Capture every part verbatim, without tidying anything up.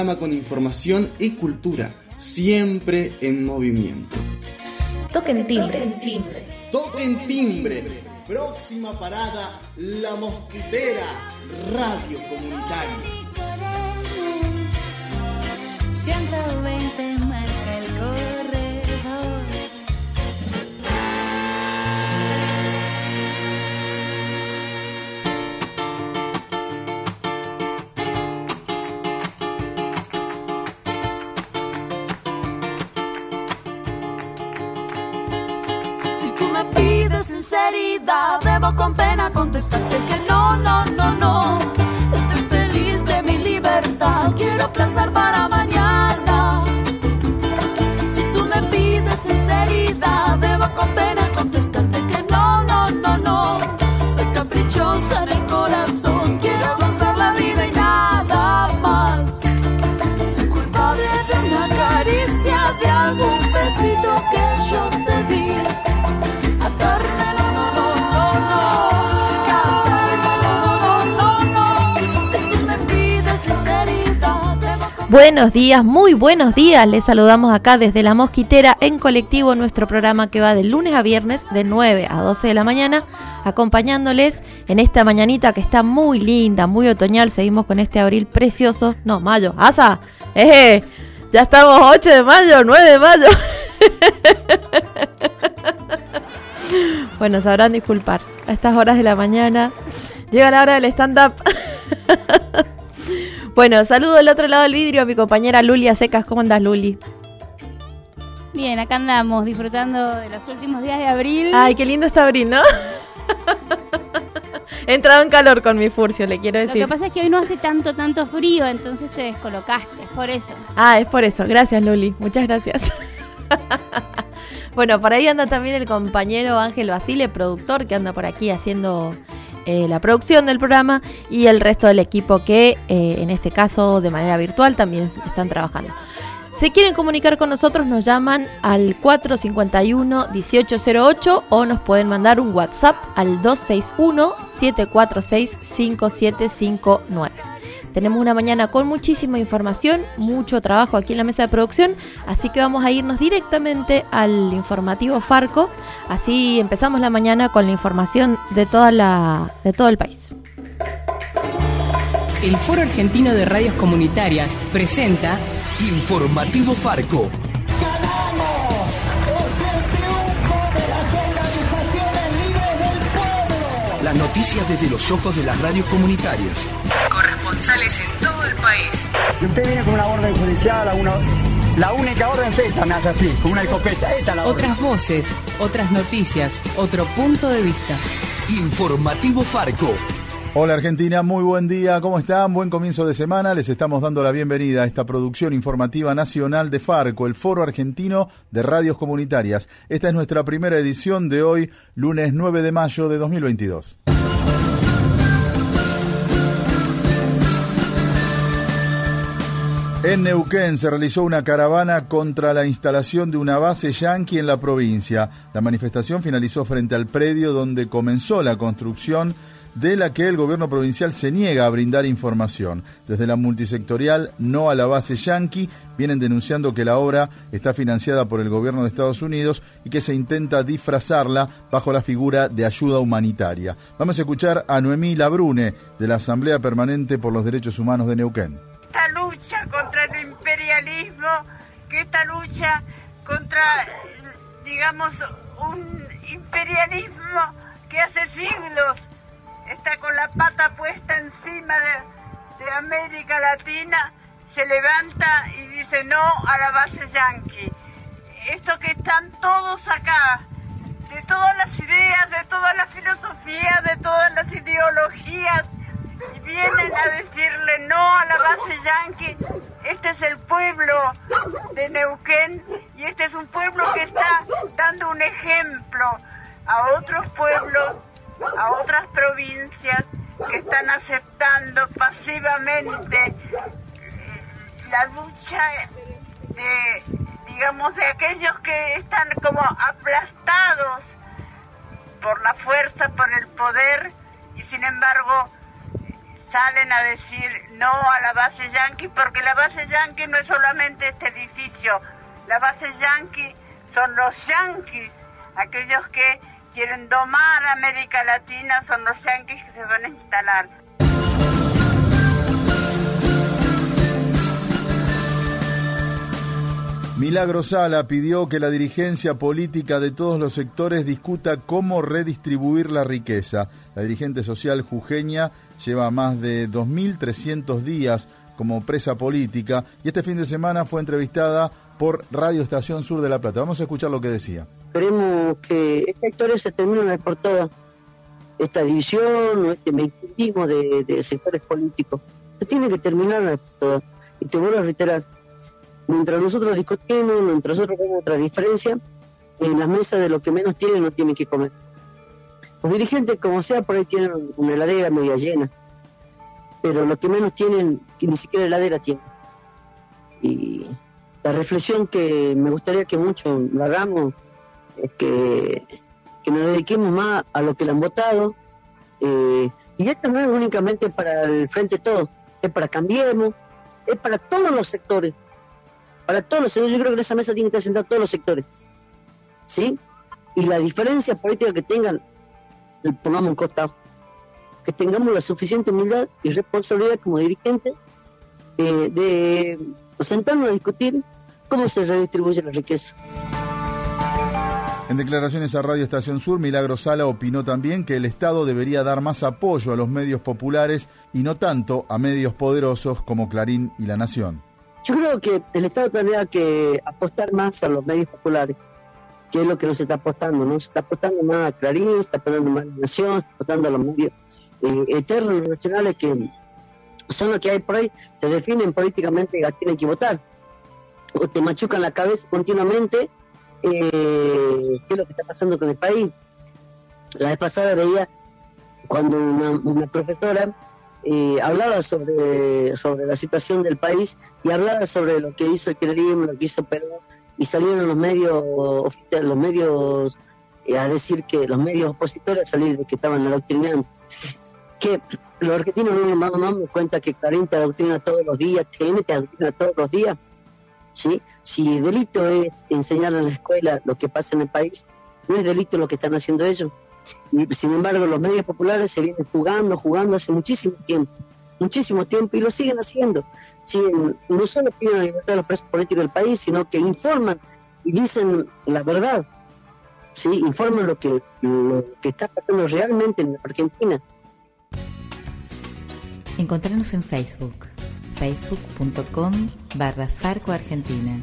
Con información y cultura, siempre en movimiento. Toquen timbre. timbre. Toquen timbre. Próxima parada, La Mosquitera, radio comunitaria. ciento veinte marca el corredor. Pides sinceridad, debo con pena contestarte que no, no, no, no. Estoy feliz de mi libertad, quiero placer para mañana. Si tú me pides sinceridad, debo con pena contestarte que no, no, no, no. Soy caprichosa en el corazón, quiero gozar la vida y nada más. Soy culpable de una caricia, de algún besito que yo te di. Buenos días, muy buenos días. Les saludamos acá desde La Mosquitera en colectivo, nuestro programa que va de lunes a viernes de nueve a doce de la mañana, acompañándoles en esta mañanita que está muy linda, muy otoñal. Seguimos con este abril precioso. No, mayo. ¡Asa! ¡Eh! Ya estamos ocho de mayo, nueve de mayo. Bueno, sabrán disculpar. A estas horas de la mañana llega la hora del stand-up. Bueno, saludo del otro lado del vidrio a mi compañera Lulia Secas. ¿Cómo andás, Luli? Bien, acá andamos disfrutando de los últimos días de abril. Ay, qué lindo está abril, ¿no? He entrado en calor con mi furcio, le quiero decir. Lo que pasa es que hoy no hace tanto, tanto frío, entonces te descolocaste, es por eso. Ah, es por eso. Gracias, Luli. Muchas gracias. Bueno, por ahí anda también el compañero Ángel Basile, productor, que anda por aquí haciendo eh, la producción del programa, y el resto del equipo que, eh, en este caso, de manera virtual, también están trabajando. Si quieren comunicar con nosotros, nos llaman al cuatro cinco uno, dieciocho cero ocho o nos pueden mandar un WhatsApp al dos seis uno, siete cuatro seis, cinco siete cinco nueve. Tenemos una mañana con muchísima información, mucho trabajo aquí en la mesa de producción, así que vamos a irnos directamente al informativo Farco. Así empezamos la mañana con la información de toda la de todo el país. El Foro Argentino de Radios Comunitarias presenta Informativo Farco. ¡Ganamos! ¡Es el triunfo de las organizaciones libres del pueblo! Las noticias desde los ojos de las radios comunitarias. Corresponsales en todo el país. Y usted viene con una orden judicial, a una, la única orden es esta, me hace así, con una escopeta. Esta la Otras orden. Voces, otras noticias, otro punto de vista. Informativo Farco. Hola Argentina, muy buen día, ¿cómo están? Buen comienzo de semana, les estamos dando la bienvenida a esta producción informativa nacional de Farco, el Foro Argentino de Radios Comunitarias. Esta es nuestra primera edición de hoy, lunes nueve de mayo de dos mil veintidós. En Neuquén se realizó una caravana contra la instalación de una base yanqui en la provincia. La manifestación finalizó frente al predio donde comenzó la construcción, de la que el gobierno provincial se niega a brindar información. Desde la multisectorial No a la Base Yanqui vienen denunciando que la obra está financiada por el gobierno de Estados Unidos y que se intenta disfrazarla bajo la figura de ayuda humanitaria. Vamos a escuchar a Noemí Labrune, de la Asamblea Permanente por los Derechos Humanos de Neuquén. Esta lucha contra el imperialismo, que esta lucha contra, digamos, un imperialismo que hace siglos está con la pata puesta encima de, de América Latina, se levanta y dice no a la base yanqui. Esto que están todos acá, de todas las ideas, de todas las filosofías, de todas las ideologías, y vienen a decirle no a la base yanqui. Este es el pueblo de Neuquén y este es un pueblo que está dando un ejemplo a otros pueblos, a otras provincias que están aceptando pasivamente la lucha de, digamos, de aquellos que están como aplastados por la fuerza, por el poder, y sin embargo salen a decir no a la base yanqui, porque la base yanqui no es solamente este edificio, la base yanqui son los yanquis, aquellos que quieren domar a América Latina, son los yanquis que se van a instalar. Milagro Sala pidió que la dirigencia política de todos los sectores discuta cómo redistribuir la riqueza. La dirigente social jujeña lleva más de dos mil trescientos días como presa política y este fin de semana fue entrevistada por Radio Estación Sur de La Plata. Vamos a escuchar lo que decía. Queremos que esta historia se termine una vez por todas. Esta división o este meitismo de, de sectores políticos. Se tiene que terminar una vez por todas. Y te vuelvo a reiterar. Mientras nosotros discutimos, mientras nosotros vemos otra diferencia, en las mesas de lo que menos tienen no tienen que comer. Los dirigentes, como sea, por ahí tienen una heladera media llena, pero lo que menos tienen, que ni siquiera heladera tienen. Y la reflexión que me gustaría que muchos lo hagamos es que, que nos dediquemos más a lo que le han votado, eh, y esto no es únicamente para el Frente Todo, es para Cambiemos, es para todos los sectores. Para todos los sectores, yo creo que en esa mesa tienen que sentar todos los sectores, ¿sí? Y la diferencia política que tengan, le pongamos un costado. Que tengamos la suficiente humildad y responsabilidad como dirigentes eh, de sentarnos a discutir cómo se redistribuye la riqueza. En declaraciones a Radio Estación Sur, Milagro Sala opinó también que el Estado debería dar más apoyo a los medios populares y no tanto a medios poderosos como Clarín y La Nación. Yo creo que el Estado tendría que apostar más a los medios populares, que es lo que nos está apostando, ¿no? Se está apostando más a Clarín, se está apostando más a La Nación, se está apostando a los medios eh, eternos nacionales que son los que hay por ahí, se definen políticamente a tienen que votar, o te machucan la cabeza continuamente, eh, qué es lo que está pasando con el país. La vez pasada veía cuando una, una profesora Eh, hablaba sobre, sobre la situación del país y hablaba sobre lo que hizo el kirchnerismo, lo que hizo Perón, y salieron los medios oficiales, los medios eh, a decir que los medios opositores a salir de que estaban adoctrinando. Que los argentinos no nos damos cuenta que Clarín te adoctrina todos los días, T N te adoctrina todos los días, ¿sí? Si delito es enseñar en la escuela lo que pasa en el país, no es delito lo que están haciendo ellos. Y sin embargo los medios populares se vienen jugando, jugando hace muchísimo tiempo, muchísimo tiempo, y lo siguen haciendo. Siguen, no solo piden la libertad de los presos políticos del país, sino que informan y dicen la verdad, ¿sí? Informan lo que, lo que está pasando realmente en Argentina. Encontrarnos en Facebook, facebook punto com barra Farco Argentina.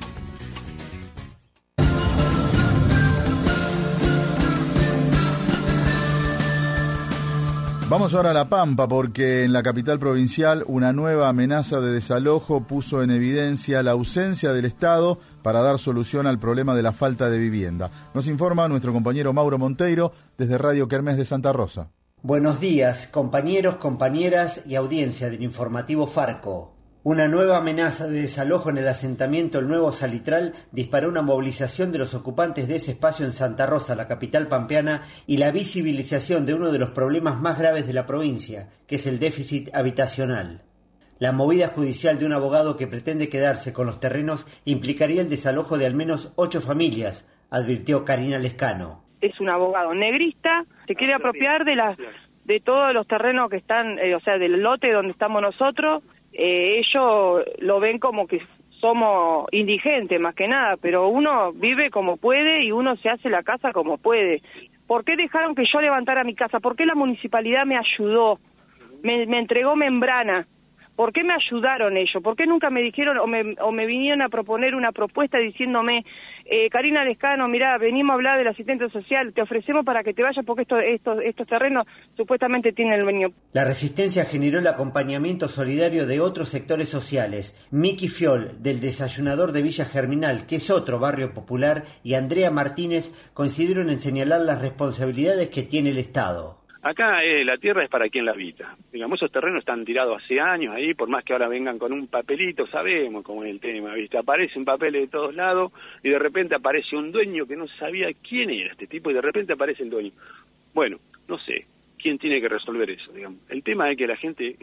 Vamos ahora a La Pampa porque en la capital provincial una nueva amenaza de desalojo puso en evidencia la ausencia del Estado para dar solución al problema de la falta de vivienda. Nos informa nuestro compañero Mauro Monteiro desde Radio Kermés de Santa Rosa. Buenos días, compañeros, compañeras y audiencia del informativo Farco. Una nueva amenaza de desalojo en el asentamiento El Nuevo Salitral disparó una movilización de los ocupantes de ese espacio en Santa Rosa, la capital pampeana, y la visibilización de uno de los problemas más graves de la provincia, que es el déficit habitacional. La movida judicial de un abogado que pretende quedarse con los terrenos implicaría el desalojo de al menos ocho familias, advirtió Karina Lescano. Es un abogado negrista, se quiere apropiar de las de todos los terrenos que están, eh, o sea, del lote donde estamos nosotros. Eh, ellos lo ven como que somos indigentes más que nada, pero uno vive como puede y uno se hace la casa como puede. ¿Por qué dejaron que yo levantara mi casa? ¿Por qué la municipalidad me ayudó? Me, me entregó membrana. ¿Por qué me ayudaron ellos? ¿Por qué nunca me dijeron o me, o me vinieron a proponer una propuesta diciéndome, eh, Karina Lescano, mirá, venimos a hablar del asistente social, te ofrecemos para que te vayas porque esto, estos, estos terrenos supuestamente tienen el dueño? La resistencia generó el acompañamiento solidario de otros sectores sociales. Miki Fiol, del Desayunador de Villa Germinal, que es otro barrio popular, y Andrea Martínez coincidieron en señalar las responsabilidades que tiene el Estado. Acá eh, la tierra es para quien la habita. Digamos, esos terrenos están tirados hace años ahí, por más que ahora vengan con un papelito, sabemos cómo es el tema, ¿viste? Aparecen papeles de todos lados y de repente aparece un dueño que no sabía quién era este tipo y de repente aparece el dueño. Bueno, no sé, ¿quién tiene que resolver eso? Digamos, el tema es que la gente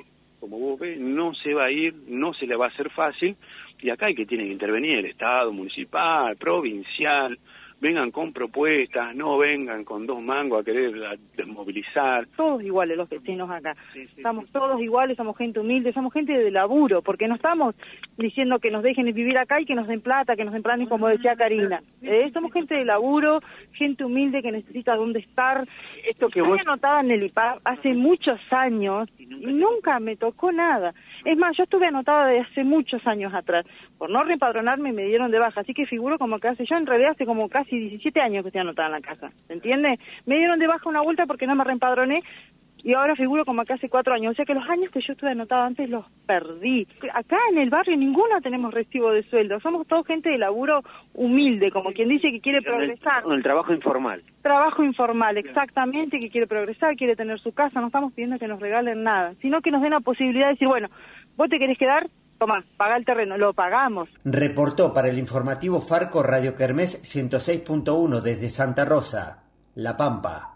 como vos ves, no se va a ir, no se le va a hacer fácil, y acá hay que tiene que intervenir el Estado, municipal, provincial. Vengan con propuestas, no vengan con dos mangos a querer a desmovilizar. Todos iguales los vecinos acá, sí, sí, estamos sí. todos iguales, somos gente humilde, somos gente de laburo, porque no estamos diciendo que nos dejen vivir acá y que nos den plata, que nos den plan, como decía Karina. Eh, somos gente de laburo, gente humilde que necesita dónde estar. Esto que vos anotada en el I P A hace muchos años y nunca me tocó nada. Es más, yo estuve anotada desde hace muchos años atrás. Por no reempadronarme me dieron de baja, así que figuro como que hace, yo en realidad hace como casi diecisiete años que estoy anotada en la casa, ¿se entiende? Me dieron de baja una vuelta porque no me reempadroné y ahora figuro como que hace cuatro años, o sea que los años que yo estuve anotada antes los perdí. Acá en el barrio ninguno tenemos recibo de sueldo, somos todos gente de laburo humilde, como quien dice que quiere progresar. El, el trabajo informal. Trabajo informal, exactamente, que quiere progresar, quiere tener su casa, no estamos pidiendo que nos regalen nada, sino que nos den la posibilidad de decir, bueno, vos te querés quedar, tomá, pagá el terreno, lo pagamos. Reportó para el informativo Farco Radio Kermés ciento seis punto uno desde Santa Rosa, La Pampa.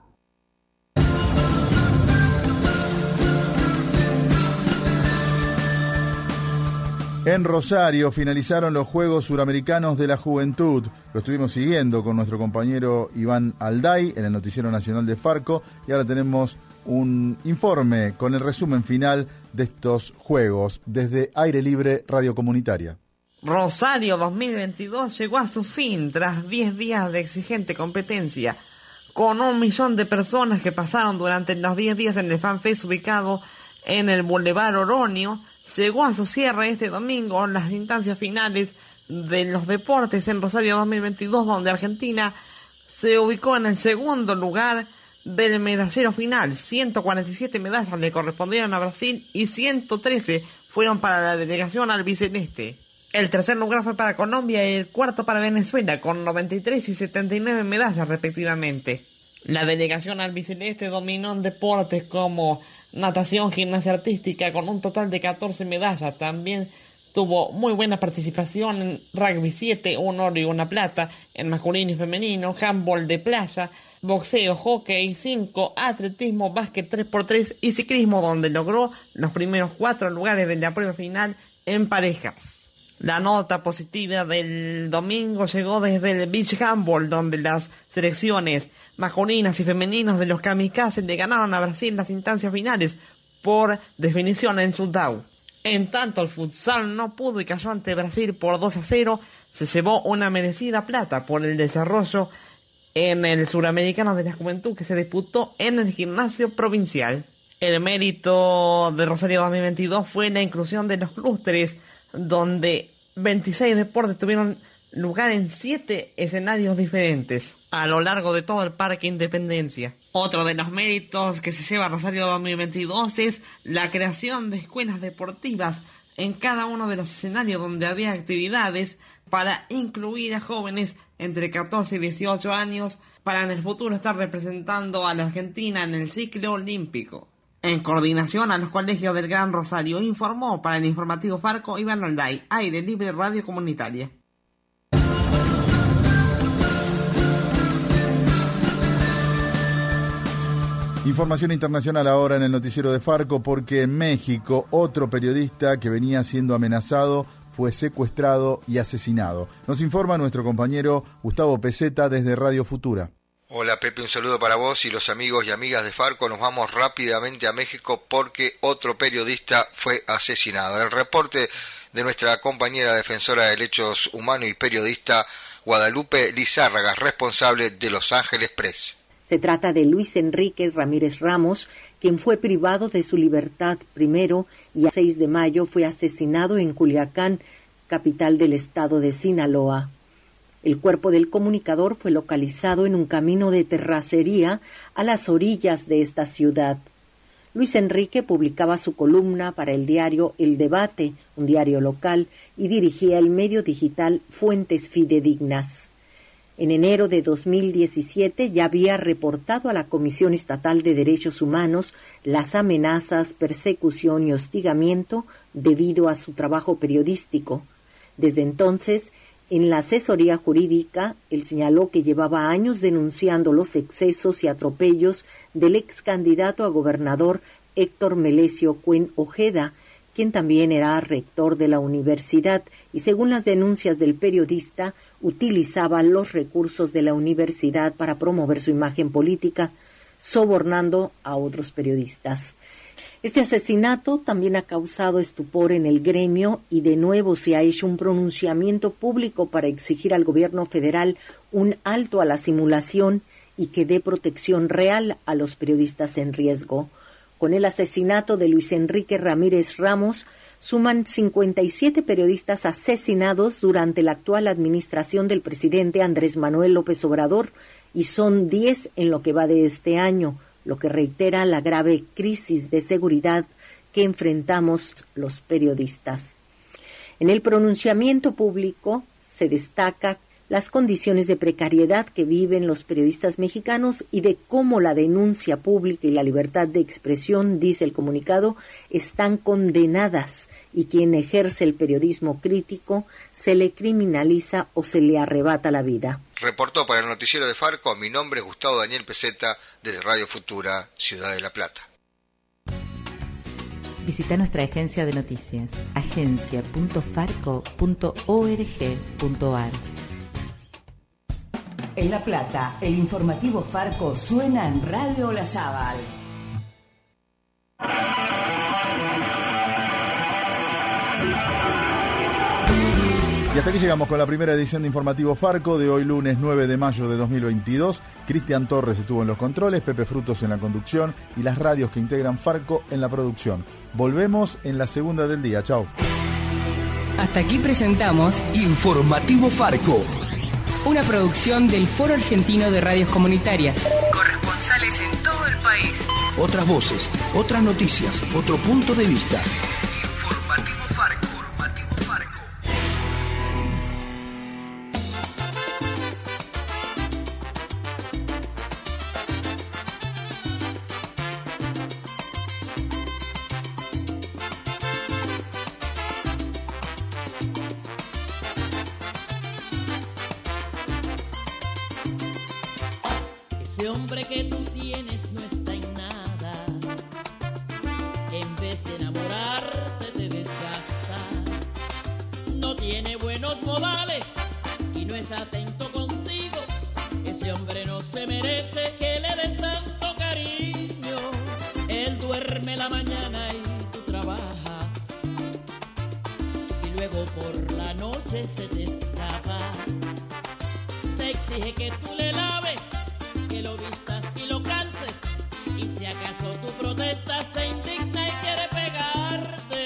En Rosario finalizaron los Juegos Suramericanos de la Juventud. Lo estuvimos siguiendo con nuestro compañero Iván Alday en el Noticiero Nacional de Farco y ahora tenemos un informe con el resumen final de estos Juegos desde Aire Libre Radio Comunitaria. Rosario dos mil veintidós llegó a su fin tras diez días de exigente competencia, con un millón de personas que pasaron durante los diez días en el FanFest ubicado en el Boulevard Oroño. Llegó a su cierre este domingo las instancias finales de los deportes en Rosario dos mil veintidós, donde Argentina se ubicó en el segundo lugar del medallero final. ciento cuarenta y siete medallas le correspondieron a Brasil y ciento trece fueron para la delegación albiceleste. El tercer lugar fue para Colombia y el cuarto para Venezuela, con noventa y tres y setenta y nueve medallas respectivamente. La delegación albiceleste dominó en deportes como natación, gimnasia artística, con un total de catorce medallas. También tuvo muy buena participación en rugby siete, un oro y una plata, en masculino y femenino, handball de playa, boxeo, hockey cinco, atletismo, básquet tres por tres y ciclismo, donde logró los primeros cuatro lugares de la prueba final en parejas. La nota positiva del domingo llegó desde el beach handball, donde las selecciones masculinas y femeninas de los kamikazes le ganaron a Brasil las instancias finales por definición en shootout. En tanto, el futsal no pudo y cayó ante Brasil por dos a cero. Se llevó una merecida plata por el desarrollo en el Suramericano de la Juventud que se disputó en el gimnasio provincial. El mérito de Rosario dos mil veintidós fue la inclusión de los clústeres, donde veintiséis deportes tuvieron lugar en siete escenarios diferentes a lo largo de todo el Parque Independencia. Otro de los méritos que se lleva Rosario dos mil veintidós es la creación de escuelas deportivas en cada uno de los escenarios donde había actividades para incluir a jóvenes entre catorce y dieciocho años para en el futuro estar representando a la Argentina en el ciclo olímpico. En coordinación a los colegios del Gran Rosario, informó para el informativo Farco Iván Alday, Aire Libre Radio Comunitaria. Información internacional ahora en el noticiero de Farco, porque en México otro periodista que venía siendo amenazado fue secuestrado y asesinado. Nos informa nuestro compañero Gustavo Peseta desde Radio Futura. Hola Pepe, un saludo para vos y los amigos y amigas de Farco. Nos vamos rápidamente a México porque otro periodista fue asesinado. El reporte de nuestra compañera defensora de derechos humanos y periodista Guadalupe Lizárraga, responsable de Los Ángeles Press. Se trata de Luis Enrique Ramírez Ramos, quien fue privado de su libertad primero y el seis de mayo fue asesinado en Culiacán, capital del estado de Sinaloa. El cuerpo del comunicador fue localizado en un camino de terracería a las orillas de esta ciudad. Luis Enrique publicaba su columna para el diario El Debate, un diario local, y dirigía el medio digital Fuentes Fidedignas. En enero de dos mil diecisiete ya había reportado a la Comisión Estatal de Derechos Humanos las amenazas, persecución y hostigamiento debido a su trabajo periodístico. Desde entonces, En la asesoría jurídica, él señaló que llevaba años denunciando los excesos y atropellos del ex candidato a gobernador Héctor Melesio Cuen Ojeda, quien también era rector de la universidad y, según las denuncias del periodista, utilizaba los recursos de la universidad para promover su imagen política, sobornando a otros periodistas. Este asesinato también ha causado estupor en el gremio y de nuevo se ha hecho un pronunciamiento público para exigir al gobierno federal un alto a la simulación y que dé protección real a los periodistas en riesgo. Con el asesinato de Luis Enrique Ramírez Ramos, suman cincuenta y siete periodistas asesinados durante la actual administración del presidente Andrés Manuel López Obrador y son diez en lo que va de este año, lo que reitera la grave crisis de seguridad que enfrentamos los periodistas. En el pronunciamiento público se destaca las condiciones de precariedad que viven los periodistas mexicanos y de cómo la denuncia pública y la libertad de expresión, dice el comunicado, están condenadas y quien ejerce el periodismo crítico se le criminaliza o se le arrebata la vida. Reportó para el noticiero de Farco, mi nombre es Gustavo Daniel Peseta, desde Radio Futura, Ciudad de La Plata. Visita nuestra agencia de noticias, agencia punto farco punto org punto ar. En La Plata, el informativo Farco suena en Radio Olazábal. Y hasta aquí llegamos con la primera edición de Informativo Farco de hoy lunes nueve de mayo de dos mil veintidós. Cristian Torres estuvo en los controles, Pepe Frutos en la conducción y las radios que integran Farco en la producción. Volvemos en la segunda del día. Chao. Hasta aquí presentamos Informativo Farco, una producción del Foro Argentino de Radios Comunitarias. Corresponsales en todo el país. Otras voces, otras noticias, otro punto de vista. Informativo Farco. Informativo Farco. Ese hombre que tú tienes no está en nada. En vez de enamorarte te desgasta. No tiene buenos modales y no es atento contigo. Ese hombre no se merece que le des tanto cariño. Él duerme la mañana y tú trabajas. Y luego por la noche se te escapa. Te exige que tú le laves, que lo vistas y lo calces, y si acaso tu protesta se indigna y quiere pegarte,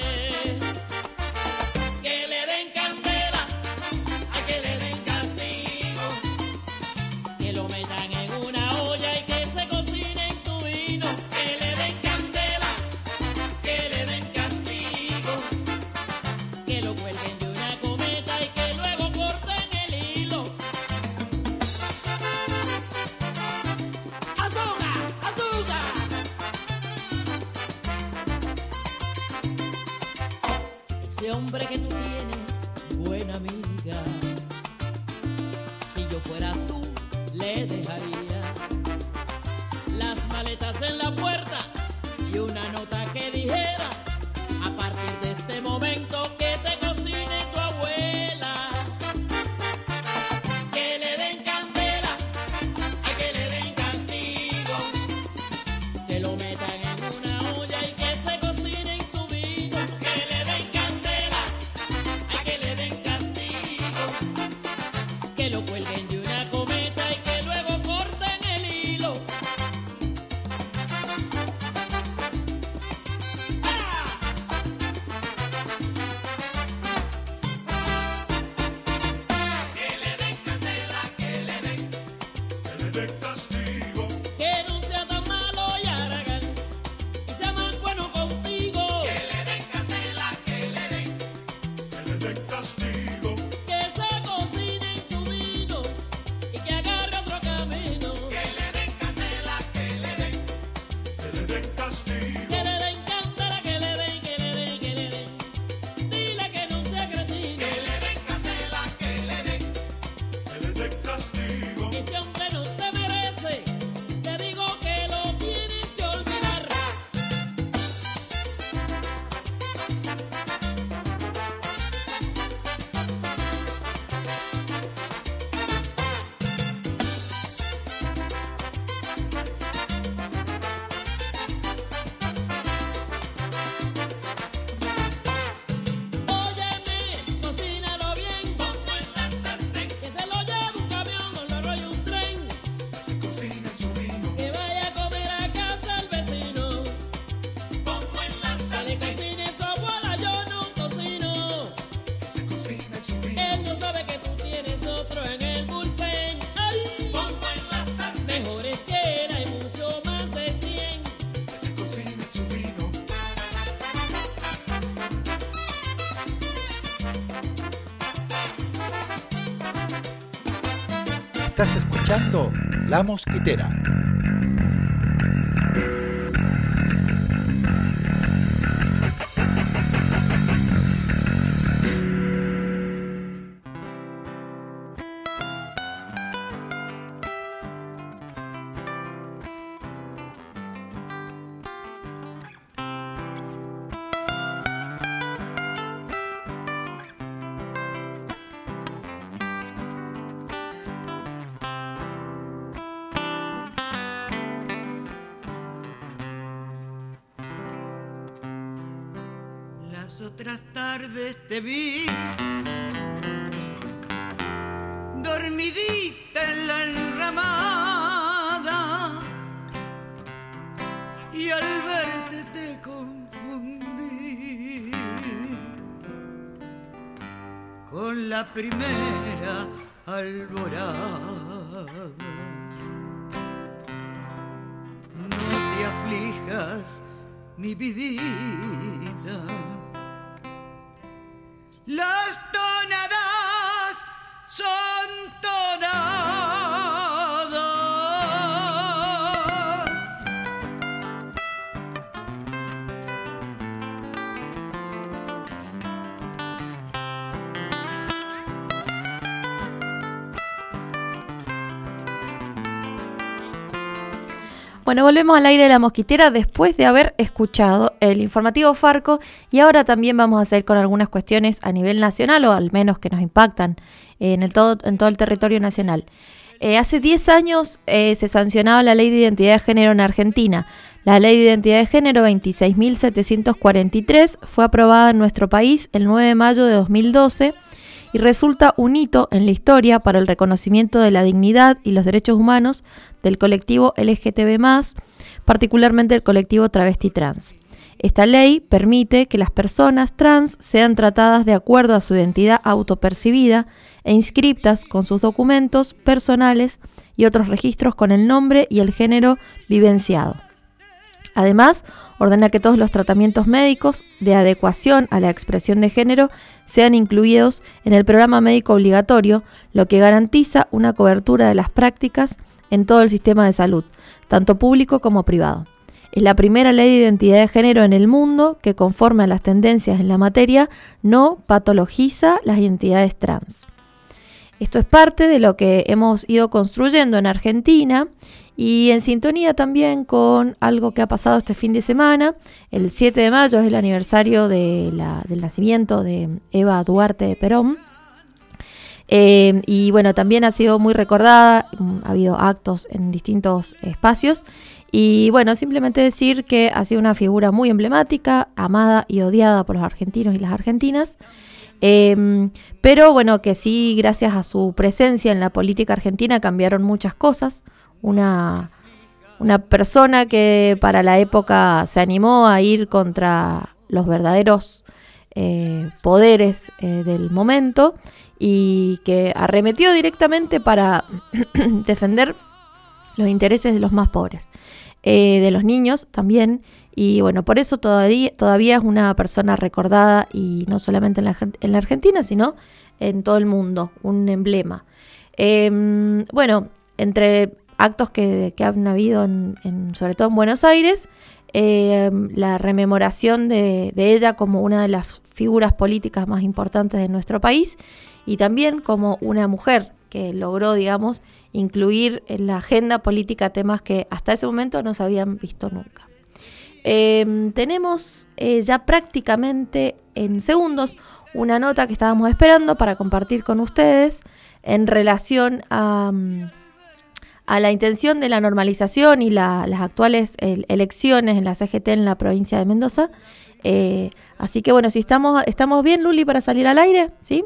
que le den candela, a que le den castigo, que lo metan en una olla y que se cocine en su vino, que le den candela, que le den castigo, que lo cuelguen de una cometa y que luego corten el hilo. Ese hombre que tú tienes, buena amiga, si yo fuera tú, le dejaría las maletas en la puerta y una nota que dijera: a partir de este momento que te cocine tu abuela. Que le den candela, a que le den castigo, que lo metan en una olla y que se cocine en su vino. Que le den candela, a que le den castigo, que lo cuelguen de una cometa y que luego corten el hilo. Que no sea tan malo y haragán, y sea más bueno contigo. Que le den candela, que le den, que le den castigo. Que se cocine en su vino y que agarre otro camino. Que le den candela, que le den, que le den castigo. Que le den candela, que le den, que le den, que le den. Dile que no sea cretino. Que le den candela, que le den, Ese hombre no te merece, te digo que lo tienes que olvidar. Óyeme, cocínalo bien, pongo en la sartén, que se lo lleve un camión o lo arrolle un tren, se cocina en su vino, que vaya a comer a casa el vecino, pongo en la sartén, que le cocine su abuela, yo no cocino, se cocina en su vino, él no sabe que tú tienes otro en el bullpen, ay, pongo en la sartén, mejores que él hay mucho más de cien, que se cocina en su vino. Estás escuchando La Mosquitera. Las otras tardes te vi dormidita en la enramada y al verte te confundí con la primera alborada. No te aflijas, mi vidita, las tonadas son tonadas. Bueno, volvemos al aire de La Mosquitera después de haber escuchado el informativo Farco y ahora también vamos a hacer con algunas cuestiones a nivel nacional o al menos que nos impactan en, el todo, en todo el territorio nacional. Eh, hace diez años eh, se sancionaba la Ley de Identidad de Género en Argentina. La Ley de Identidad de Género veintiséis mil setecientos cuarenta y tres fue aprobada en nuestro país el nueve de mayo de dos mil doce y resulta un hito en la historia para el reconocimiento de la dignidad y los derechos humanos del colectivo L G T B más, particularmente el colectivo travesti trans. Esta ley permite que las personas trans sean tratadas de acuerdo a su identidad autopercibida e inscriptas con sus documentos personales y otros registros con el nombre y el género vivenciado. Además, ordena que todos los tratamientos médicos de adecuación a la expresión de género sean incluidos en el programa médico obligatorio, lo que garantiza una cobertura de las prácticas en todo el sistema de salud, tanto público como privado. Es la primera ley de identidad de género en el mundo que, conforme a las tendencias en la materia, no patologiza las identidades trans. Esto es parte de lo que hemos ido construyendo en Argentina y en sintonía también con algo que ha pasado este fin de semana. El siete de mayo es el aniversario de la, del nacimiento de Eva Duarte de Perón. Eh, y bueno, también ha sido muy recordada, ha habido actos en distintos espacios. Y bueno, simplemente decir que ha sido una figura muy emblemática, amada y odiada por los argentinos y las argentinas. Eh, pero bueno, que sí, gracias a su presencia en la política argentina cambiaron muchas cosas. Una, una persona que para la época se animó a ir contra los verdaderos eh, poderes eh, del momento y que arremetió directamente para defender los intereses de los más pobres, eh, de los niños también. Y bueno, por eso todavía, todavía es una persona recordada y no solamente en la, en la Argentina, sino en todo el mundo, un emblema. Eh, bueno, entre actos que, que han habido, en, en, sobre todo en Buenos Aires, eh, la rememoración de, de ella como una de las figuras políticas más importantes de nuestro país y también como una mujer que logró, digamos, incluir en la agenda política temas que hasta ese momento no se habían visto nunca. Eh, tenemos eh, ya prácticamente en segundos una nota que estábamos esperando para compartir con ustedes en relación a, a la intención de la normalización y la, las actuales el, elecciones en la C G T en la provincia de Mendoza. Eh, así que bueno, si estamos, estamos bien, Luli, para salir al aire, ¿sí?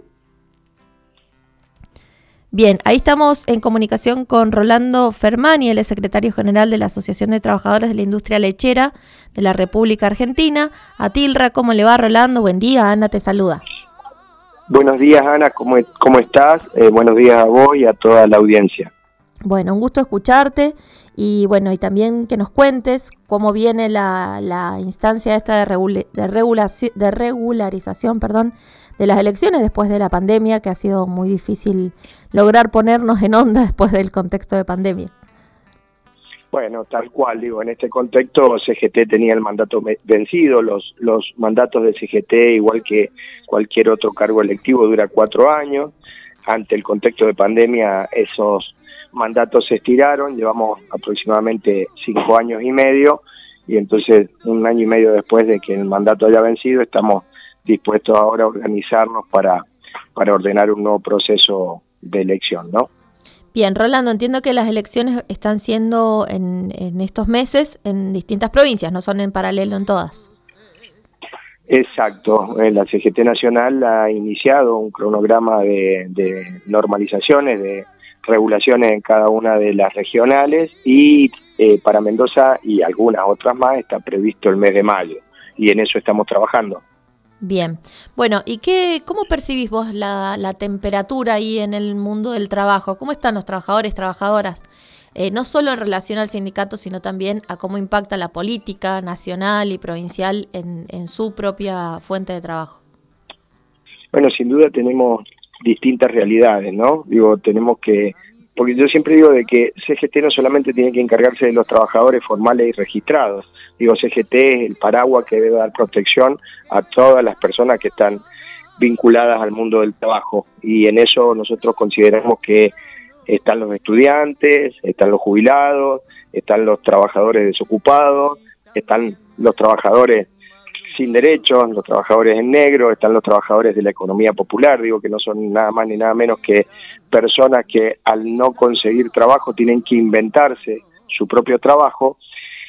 Bien, ahí estamos en comunicación con Rolando Fermani, él es secretario general de la Asociación de Trabajadores de la Industria Lechera de la República Argentina. Atilra, ¿cómo le va, Rolando? Buen día, Ana te saluda. Buenos días, Ana, ¿cómo, cómo estás? Eh, buenos días a vos y a toda la audiencia. Bueno, un gusto escucharte y bueno, y también que nos cuentes cómo viene la, la instancia esta de, regula, de, regulación, de regularización, perdón, de las elecciones después de la pandemia, que ha sido muy difícil lograr ponernos en onda después del contexto de pandemia. Bueno, tal cual, digo, en este contexto C G T tenía el mandato vencido, los, los mandatos de C G T, igual que cualquier otro cargo electivo, dura cuatro años. Ante el contexto de pandemia, esos mandatos se estiraron, llevamos aproximadamente cinco años y medio, y entonces un año y medio después de que el mandato haya vencido, estamos dispuestos ahora a organizarnos para, para ordenar un nuevo proceso de elección, ¿no? Bien, Rolando, entiendo que las elecciones están siendo en, en estos meses en distintas provincias, no son en paralelo en todas. Exacto, la C G T Nacional ha iniciado un cronograma de, de normalizaciones, de regulaciones en cada una de las regionales y eh, para Mendoza y algunas otras más está previsto el mes de mayo y en eso estamos trabajando. Bien, bueno, ¿y qué, cómo percibís vos la, la temperatura ahí en el mundo del trabajo? ¿Cómo están los trabajadores, trabajadoras? Eh, no solo en relación al sindicato, sino también a cómo impacta la política nacional y provincial en, en su propia fuente de trabajo. Bueno, sin duda tenemos distintas realidades, ¿no? Digo, tenemos que, porque yo siempre digo de que C G T no solamente tiene que encargarse de los trabajadores formales y registrados. Digo, C G T es el paraguas que debe dar protección a todas las personas que están vinculadas al mundo del trabajo y en eso nosotros consideramos que están los estudiantes, están los jubilados, están los trabajadores desocupados, están los trabajadores sin derechos, los trabajadores en negro, están los trabajadores de la economía popular, digo que no son nada más ni nada menos que personas que al no conseguir trabajo tienen que inventarse su propio trabajo.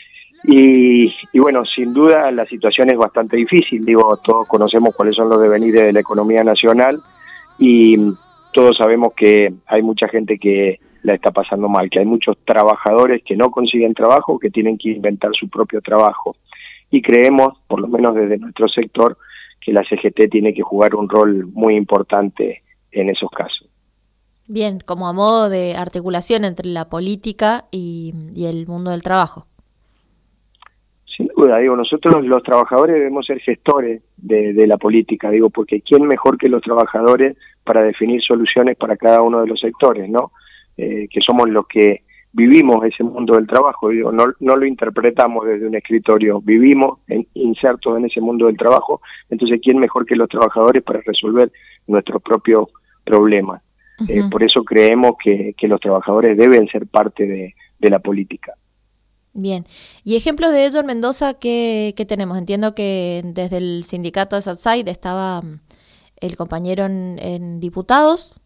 Y, y bueno, sin duda la situación es bastante difícil, digo, todos conocemos cuáles son los devenires de la economía nacional y todos sabemos que hay mucha gente que la está pasando mal, que hay muchos trabajadores que no consiguen trabajo, que tienen que inventar su propio trabajo y creemos, por lo menos desde nuestro sector, que la C G T tiene que jugar un rol muy importante en esos casos. Bien, como a modo de articulación entre la política y, y el mundo del trabajo. Sin duda, digo, nosotros los trabajadores debemos ser gestores de, de la política, digo, porque ¿quién mejor que los trabajadores para definir soluciones para cada uno de los sectores, ¿no? Eh, que somos los que vivimos ese mundo del trabajo, digo, no, no lo interpretamos desde un escritorio, vivimos en, insertos en ese mundo del trabajo, entonces ¿quién mejor que los trabajadores para resolver nuestros propios problemas? Uh-huh. Eh, por eso creemos que, que los trabajadores deben ser parte de, de la política. Bien, y ejemplos de ello en Mendoza, ¿qué, qué tenemos? Entiendo que desde el sindicato de Southside estaba el compañero en, en diputados.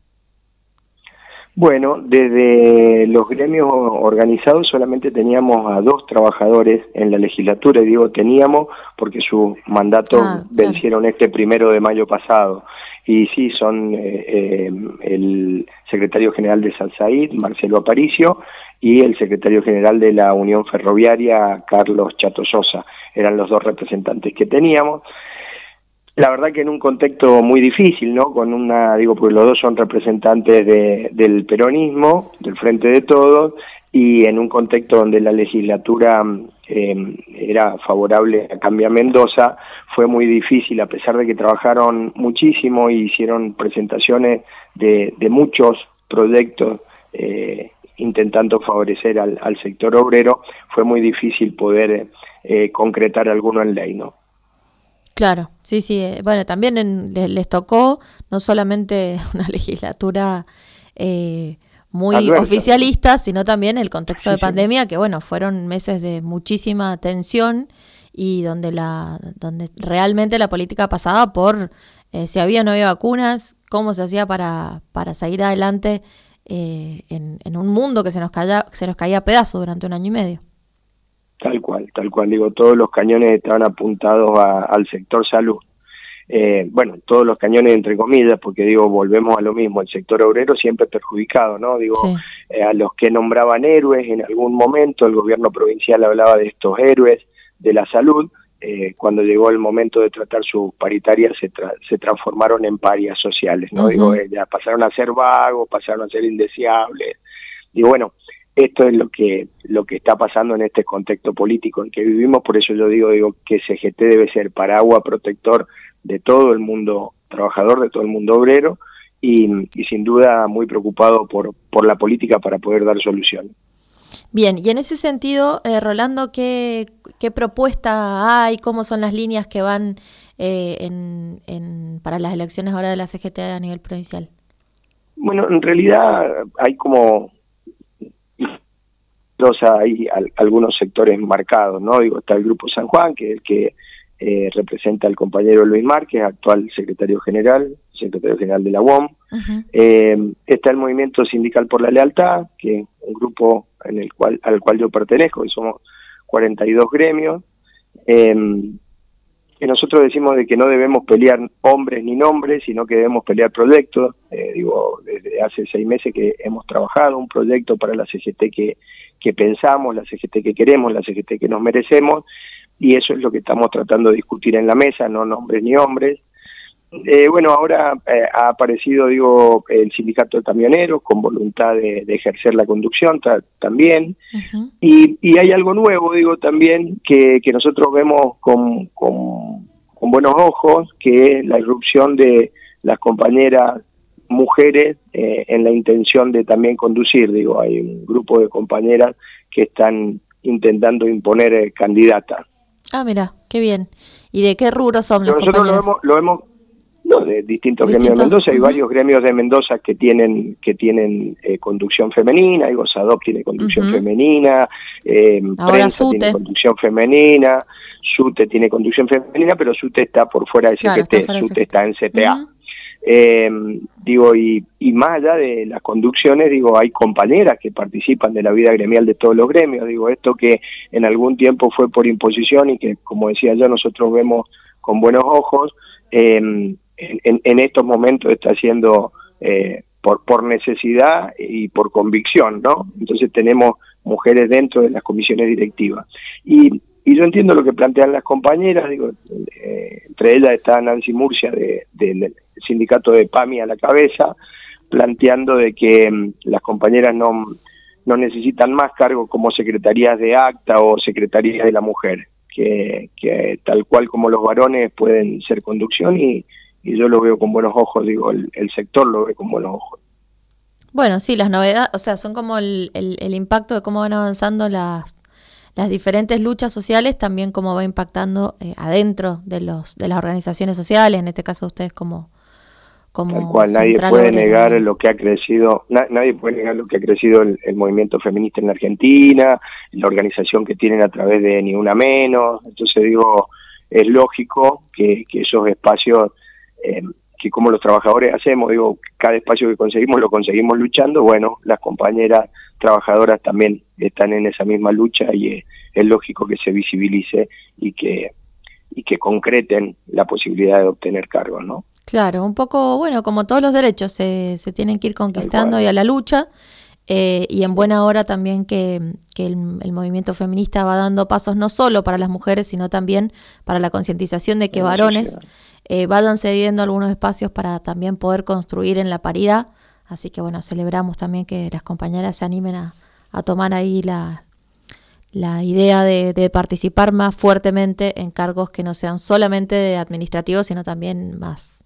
Bueno, desde los gremios organizados solamente teníamos a dos trabajadores en la legislatura, y digo teníamos porque sus mandatos ah, vencieron claro. este primero de mayo pasado. Y sí, son eh, eh, el secretario general de Southside, Marcelo Aparicio, y el secretario general de la Unión Ferroviaria, Carlos Chato Sosa. Eran los dos representantes que teníamos. La verdad que en un contexto muy difícil, ¿no? Con una, digo, porque los dos son representantes de, del peronismo, del Frente de Todos, y en un contexto donde la legislatura eh, era favorable a Cambia Mendoza, fue muy difícil, a pesar de que trabajaron muchísimo y hicieron presentaciones de, de muchos proyectos eh, intentando favorecer al, al sector obrero, fue muy difícil poder eh, concretar alguno en ley, ¿no? Claro, sí, sí. Bueno, también en, les, les tocó no solamente una legislatura eh, muy adversa, oficialistas, sino también el contexto de pandemia, que bueno, fueron meses de muchísima tensión y donde la donde realmente la política pasaba por eh, si había o no había vacunas, cómo se hacía para, para seguir adelante eh, en, en un mundo que se nos caía, se nos caía a pedazos durante un año y medio. Tal cual, tal cual, digo, todos los cañones estaban apuntados a, al sector salud. Eh, bueno, todos los cañones entre comillas, porque digo, volvemos a lo mismo, el sector obrero siempre perjudicado, ¿no? Digo, sí. eh, a los que nombraban héroes en algún momento, el gobierno provincial hablaba de estos héroes de la salud, eh, cuando llegó el momento de tratar sus paritarias se, tra se transformaron en parias sociales, ¿no? Uh-huh. Digo, eh, ya pasaron a ser vagos, pasaron a ser indeseables, digo, bueno, esto es lo que lo que está pasando en este contexto político en que vivimos, por eso yo digo, digo que C G T debe ser paraguas protector de todo el mundo trabajador, de todo el mundo obrero, y, y sin duda muy preocupado por, por la política para poder dar soluciones. Bien, y en ese sentido, eh, Rolando, ¿qué, ¿qué propuesta hay? ¿Cómo son las líneas que van eh, en, en, para las elecciones ahora de la C G T a nivel provincial? Bueno, en realidad hay como... hay al, algunos sectores marcados, ¿no? Digo, está el Grupo San Juan, que es el que eh, representa al compañero Luis Márquez, actual secretario general, secretario general de la U O M. Uh-huh. eh, está el Movimiento Sindical por la Lealtad, que es un grupo en el cual al cual yo pertenezco, y somos cuarenta y dos gremios. Eh, que nosotros decimos de que no debemos pelear hombres ni nombres, sino que debemos pelear proyectos. Eh, digo, desde hace seis meses que hemos trabajado un proyecto para la C G T que, que pensamos, la C G T que queremos, la C G T que nos merecemos, y eso es lo que estamos tratando de discutir en la mesa, no nombres ni hombres. Eh, bueno, ahora eh, ha aparecido, digo, el sindicato de camioneros con voluntad de, de ejercer la conducción ta, también, uh-huh. y, y hay algo nuevo, digo, también que, que nosotros vemos con, con, con buenos ojos, que es la irrupción de las compañeras mujeres eh, en la intención de también conducir. Digo, hay un grupo de compañeras que están intentando imponer eh, candidatas. Ah, mira, qué bien. ¿Y de qué rubro son las nosotros compañeras? Nosotros lo hemos... No, de distintos ¿Distinto? gremios de Mendoza, hay uh-huh. varios gremios de Mendoza que tienen que tienen eh, conducción femenina, digo, SADOP tiene conducción uh-huh. femenina, eh, Prensa tiene conducción femenina, SUTE tiene conducción femenina, pero SUTE está por fuera de claro, C G T, SUTE está en C T A. Uh-huh. eh, digo, y, y más allá de las conducciones, digo, hay compañeras que participan de la vida gremial de todos los gremios, digo, esto que en algún tiempo fue por imposición y que, como decía yo, nosotros vemos con buenos ojos, eh, En, en estos momentos está haciendo eh, por, por necesidad y por convicción, ¿no? Entonces tenemos mujeres dentro de las comisiones directivas. Y, y yo entiendo lo que plantean las compañeras, digo, eh, entre ellas está Nancy Murcia de, de, del sindicato de PAMI a la cabeza, planteando de que um, las compañeras no, no necesitan más cargos como secretarías de acta o secretarías de la mujer, que, que tal cual como los varones pueden ser conducción y y yo lo veo con buenos ojos, digo, el, el sector lo ve con buenos ojos. Bueno, sí, las novedades, o sea, son como el, el, el impacto de cómo van avanzando las, las diferentes luchas sociales, también cómo va impactando eh, adentro de los de las organizaciones sociales, en este caso ustedes como como Tal cual, nadie puede negar lo que ha crecido, na, nadie puede negar lo que ha crecido el, el movimiento feminista en la Argentina, la organización que tienen a través de Ni Una Menos, entonces digo, es lógico que, que esos espacios Eh, que como los trabajadores hacemos, digo, cada espacio que conseguimos lo conseguimos luchando, bueno, las compañeras trabajadoras también están en esa misma lucha y es, es lógico que se visibilice y que y que concreten la posibilidad de obtener cargos, ¿no? Claro, un poco, bueno, como todos los derechos se, se tienen que ir conquistando y a la lucha, eh, y en buena hora también que, que el, el movimiento feminista va dando pasos no solo para las mujeres, sino también para la concientización de que no, varones... Sí, sí. Eh, vayan cediendo algunos espacios para también poder construir en la paridad, así que bueno, celebramos también que las compañeras se animen a, a tomar ahí la, la idea de, de participar más fuertemente en cargos que no sean solamente administrativos, sino también más,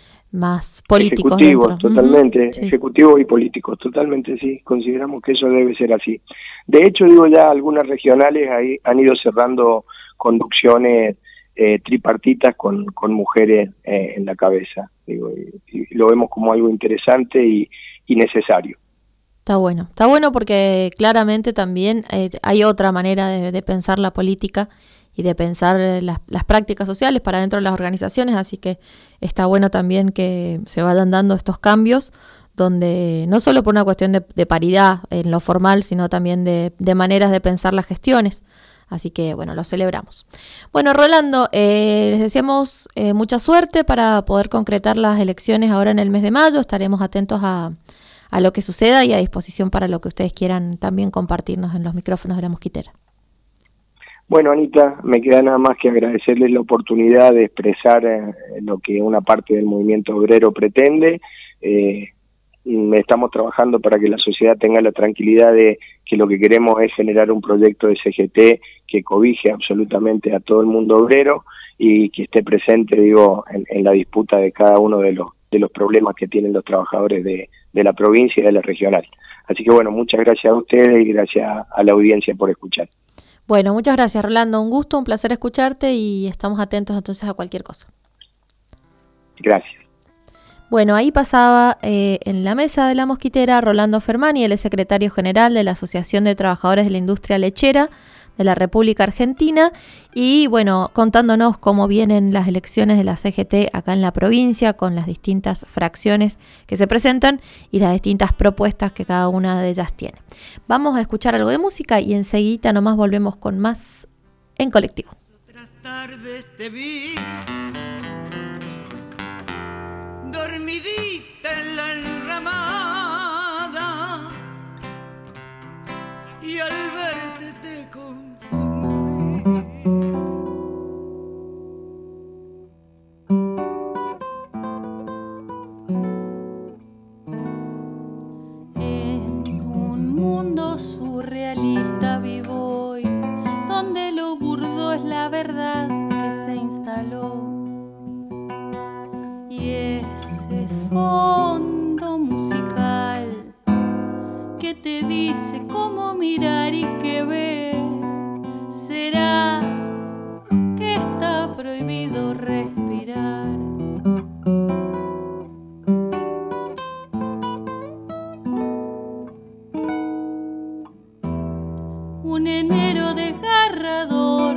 más políticos. Ejecutivos, dentro. totalmente, uh-huh, sí. ejecutivos y políticos, totalmente sí, consideramos que eso debe ser así. De hecho, digo, ya algunas regionales ahí han ido cerrando conducciones Eh, tripartitas con, con mujeres eh, en la cabeza, digo, y, y lo vemos como algo interesante y, innecesario. Está bueno, está bueno porque claramente también eh, hay otra manera de, de pensar la política y de pensar las, las prácticas sociales para dentro de las organizaciones, así que está bueno también que se vayan dando estos cambios, donde no solo por una cuestión de, de paridad en lo formal, sino también de, de maneras de pensar las gestiones. Así que, bueno, lo celebramos. Bueno, Rolando, eh, les deseamos eh, mucha suerte para poder concretar las elecciones ahora en el mes de mayo. Estaremos atentos a, a lo que suceda y a disposición para lo que ustedes quieran también compartirnos en los micrófonos de La Mosquitera. Bueno, Anita, me queda nada más que agradecerles la oportunidad de expresar eh, lo que una parte del movimiento obrero pretende. Eh, estamos trabajando para que la sociedad tenga la tranquilidad de que lo que queremos es generar un proyecto de C G T que cobije absolutamente a todo el mundo obrero y que esté presente, digo, en, en la disputa de cada uno de los de los problemas que tienen los trabajadores de, de la provincia y de la regional. Así que bueno, muchas gracias a ustedes y gracias a la audiencia por escuchar. Bueno, muchas gracias, Rolando. Un gusto, un placer escucharte y estamos atentos entonces a cualquier cosa. Gracias. Bueno, ahí pasaba eh, en la mesa de La Mosquitera Rolando Fermani, él es secretario general de la Asociación de Trabajadores de la Industria Lechera de la República Argentina y bueno, contándonos cómo vienen las elecciones de la C G T acá en la provincia con las distintas fracciones que se presentan y las distintas propuestas que cada una de ellas tiene. Vamos a escuchar algo de música y enseguida nomás volvemos con más en Colectivo. Otras tardes te vi dormidita en la enramada y al verte te confundí. En un mundo surrealista vivo hoy, donde lo burdo es la verdad que se instaló. Y ese fondo musical que te dice cómo mirar y qué ver, será que está prohibido respirar. Un enero desgarrador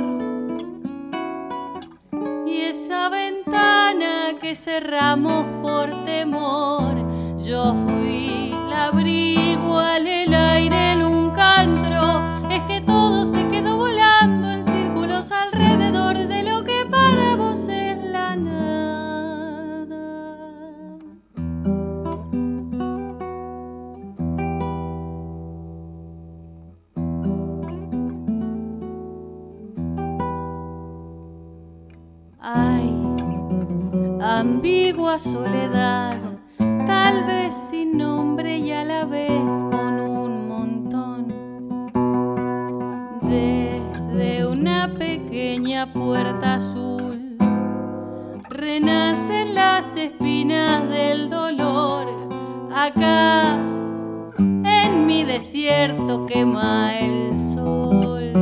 y esa ventana que cerramos por temor. Yo fui labrigo al el aire en un cantro. Es que todo se quedó volando en círculos alrededor de lo que para vos es la nada. Ay, ambigua soledad, tal vez sin nombre y a la vez con un montón. Desde una pequeña puerta azul renacen las espinas del dolor. Acá en mi desierto quema el sol.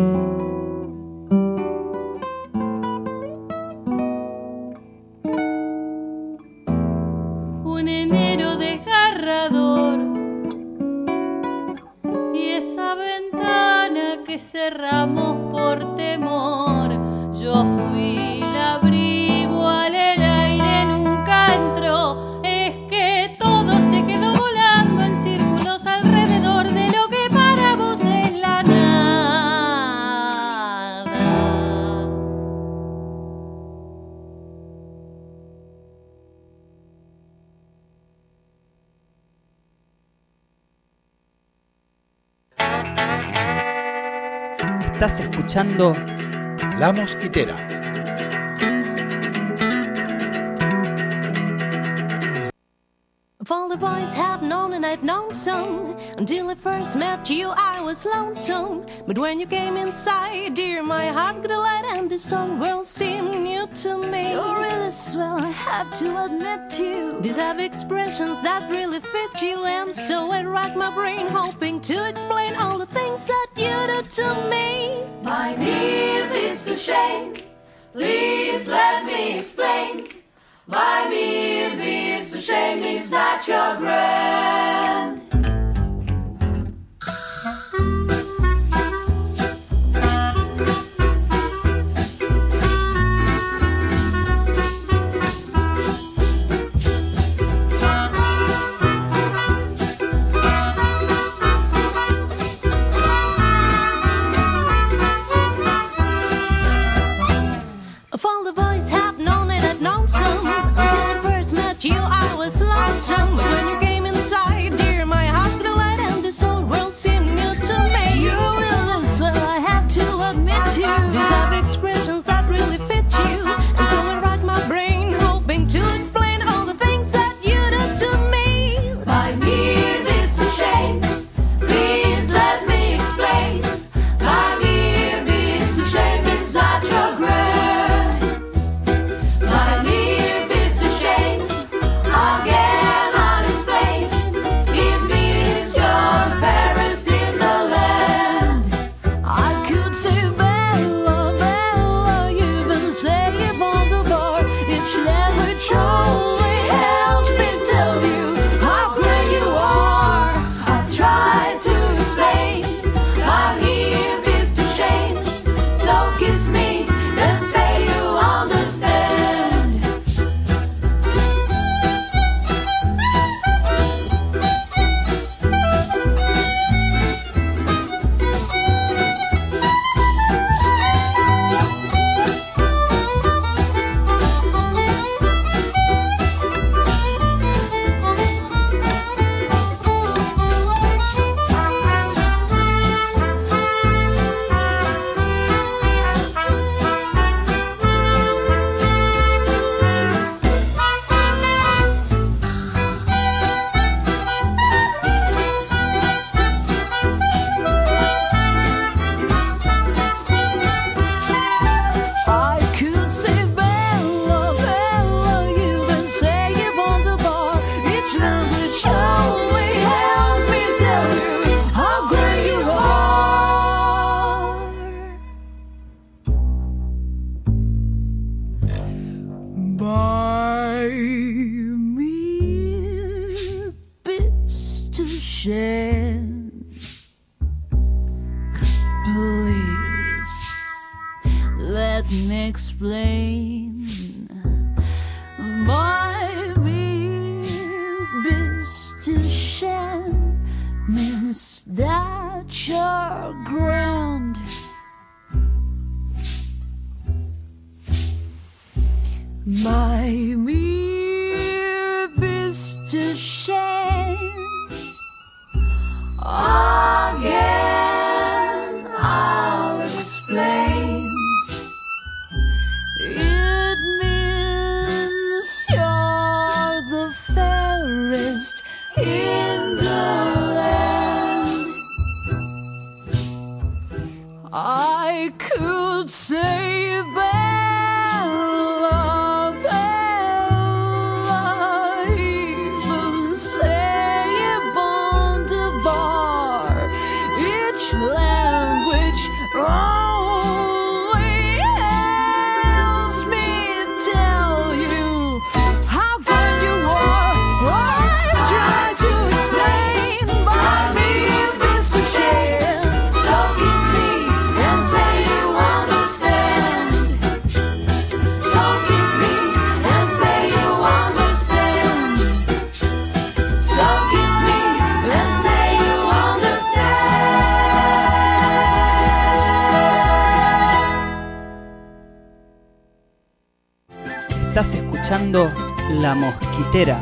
Un enero desgarrador y esa ventana que cerramos por temor. Yo fui labrigo al el aire en un cantro. Es que todo se quedó volando en círculos alrededor de lo que para vos es la nada. Estás escuchando La Mosquitera. Of all the boys I've known and I've known some, until I first met you I was lonesome. But when you came inside, dear, my heart got a light and this whole world seemed new to me. You're really swell, I have to admit to you. These have expressions that really fit you, and so I rack my brain hoping to explain all the things that you do to me. My dear Mister Shane, please let me explain. My mere beast to shame is not your grand. share. Please let me explain. My baby's to share means that you're grand. My mere beast to shame. Again, I'll explain. It means you're the fairest in the land. I could say Bella, Bella, even say bon de bar. Each language only helps me tell you how good you are. I try to explain, but me is to share. So kiss me and say you understand. So kiss me and say you understand. So kiss me and say you understand. Estás escuchando La Mosquitera.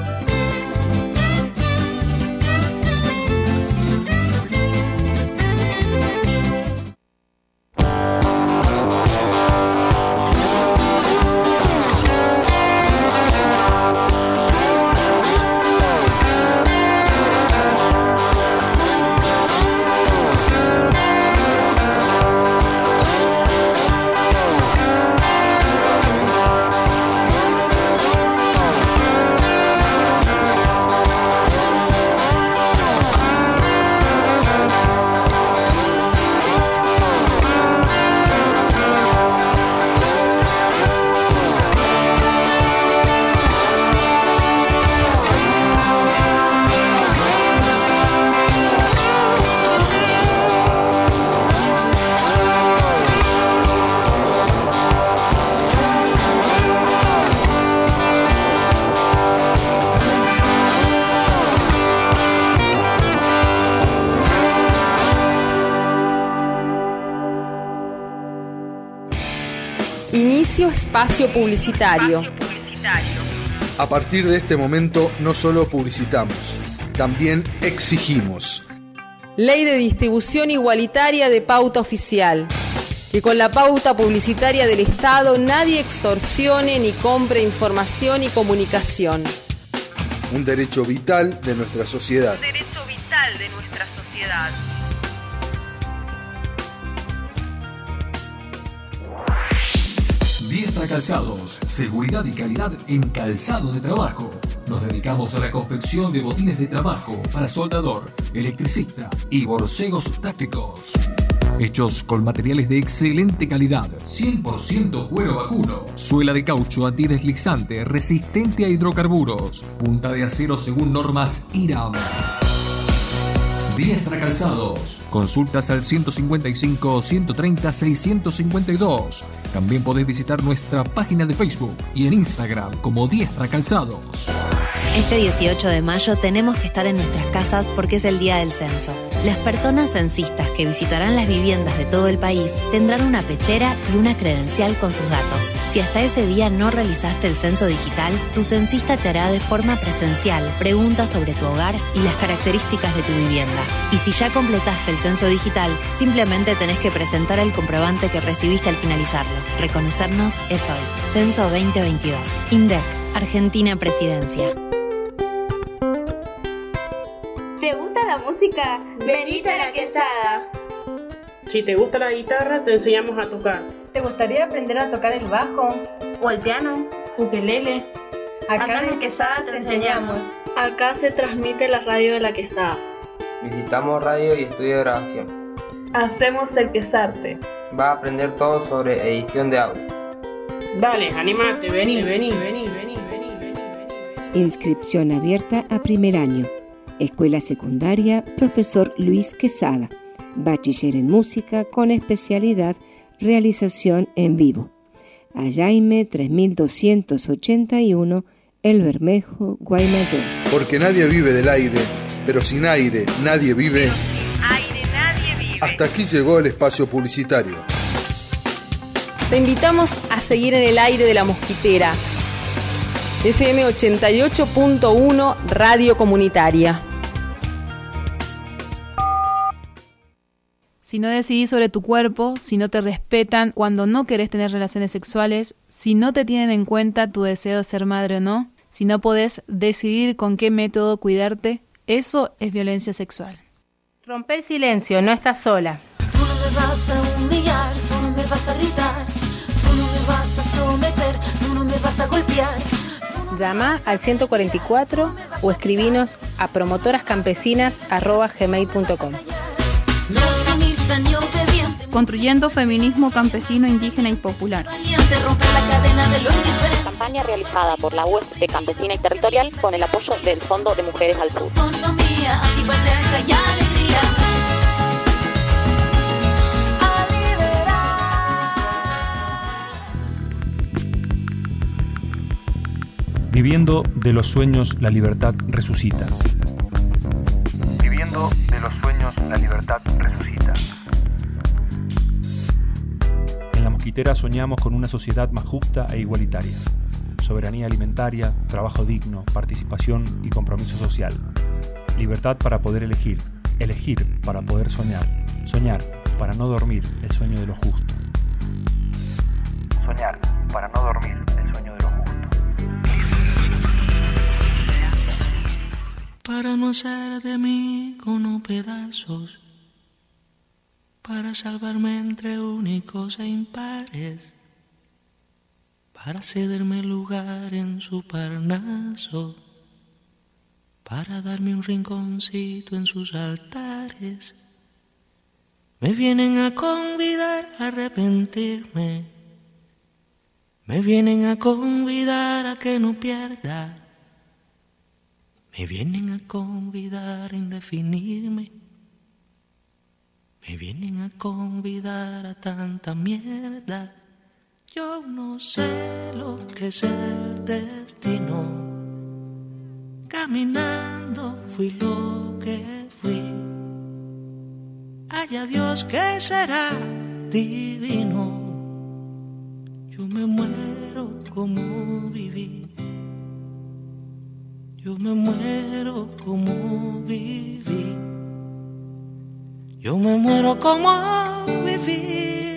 Inicio espacio publicitario. A partir de este momento no solo publicitamos, también exigimos. Ley de distribución igualitaria de pauta oficial. Que con la pauta publicitaria del Estado nadie extorsione ni compre información y comunicación. Un derecho vital de nuestra sociedad. Un derecho vital de nuestra sociedad. Diestra Calzados, seguridad y calidad en calzado de trabajo. Nos dedicamos a la confección de botines de trabajo para soldador, electricista y borcegos tácticos. Hechos con materiales de excelente calidad, cien por ciento cuero vacuno, suela de caucho antideslizante, resistente a hidrocarburos, punta de acero según normas I R A M. Diestra Calzados. Consultas al ciento cincuenta y cinco, ciento treinta, seiscientos cincuenta y dos. También podés visitar nuestra página de Facebook y en Instagram como Diestra Calzados. Este dieciocho de mayo tenemos que estar en nuestras casas porque es el día del censo. Las personas censistas que visitarán las viviendas de todo el país tendrán una pechera y una credencial con sus datos. Si hasta ese día no realizaste el censo digital, tu censista te hará de forma presencial preguntas sobre tu hogar y las características de tu vivienda. Y si ya completaste el censo digital, simplemente tenés que presentar el comprobante que recibiste al finalizarlo. Reconocernos es hoy. Censo veinte veintidós. INDEC, Argentina Presidencia. ¿Te gusta la música? Venite a La Quesada. Si te gusta la guitarra, te enseñamos a tocar. ¿Te gustaría aprender a tocar el bajo? ¿O el piano? Ukelele. Acá, Acá en La Quesada te enseñamos. Acá se transmite la radio de La Quesada. Visitamos radio y estudio de grabación. Hacemos el Quesarte. Va a aprender todo sobre edición de audio. Dale, animate, vení, vení, vení, vení, vení, vení, vení. Inscripción abierta a primer año. Escuela Secundaria Profesor Luis Quesada. Bachiller en Música con especialidad Realización en Vivo. Ayaime tres mil doscientos ochenta y uno, El Bermejo, Guaymallén. Porque nadie vive del aire, pero sin aire nadie vive. Aire nadie vive. Hasta aquí llegó el espacio publicitario. Te invitamos a seguir en el aire de La Mosquitera. F M ochenta y ocho punto uno, Radio Comunitaria. Si no decidís sobre tu cuerpo, si no te respetan cuando no querés tener relaciones sexuales, si no te tienen en cuenta tu deseo de ser madre o no, si no podés decidir con qué método cuidarte, eso es violencia sexual. Romper silencio, no estás sola. Tú no me vas a humillar, tú no me vas a gritar, tú no me vas a someter, tú no me vas a golpear. Llama al ciento cuarenta y cuatro o escribinos a promotorascampesinas arroba gmail punto com. Construyendo feminismo campesino, indígena y popular. Campaña realizada por la U S T Campesina y Territorial con el apoyo del Fondo de Mujeres al Sur. Autonomía, antipatriarca y alegría. Viviendo de los sueños, la libertad resucita. Viviendo de los sueños, la libertad resucita. En La Mosquitera soñamos con una sociedad más justa e igualitaria. Soberanía alimentaria, trabajo digno, participación y compromiso social. Libertad para poder elegir, elegir para poder soñar, soñar para no dormir el sueño de lo justo. Soñar para no dormir el sueño de lo justo. Para no hacer de mí con pedazos, para salvarme entre únicos e impares, para cederme lugar en su parnaso, para darme un rinconcito en sus altares. Me vienen a convidar a arrepentirme, me vienen a convidar a que no pierda. Me vienen a convidar a indefinirme, me vienen a convidar a tanta mierda. Yo no sé lo que es el destino, caminando fui lo que fui. Haya Dios que será divino, yo me muero como viví. Yo me muero como viví. Yo me muero como viví.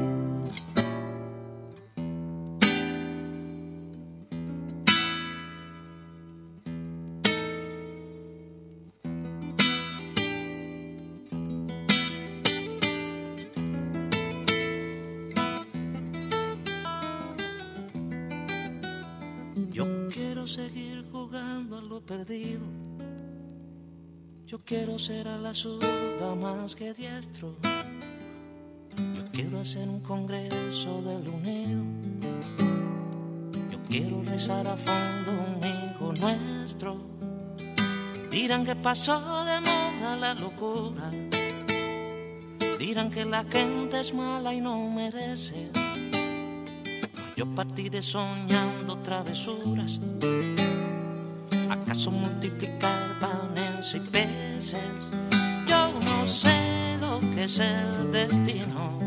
Yo quiero seguir jugando a lo perdido. Yo quiero ser a la zurda más que diestro. Yo quiero hacer un congreso del unido. Yo quiero rezar a fondo un hijo nuestro. Dirán que pasó de moda la locura. Dirán que la gente es mala y no merece. Yo partiré soñando travesuras. ¿Acaso multiplicar panes y peces? Yo no sé lo que es el destino.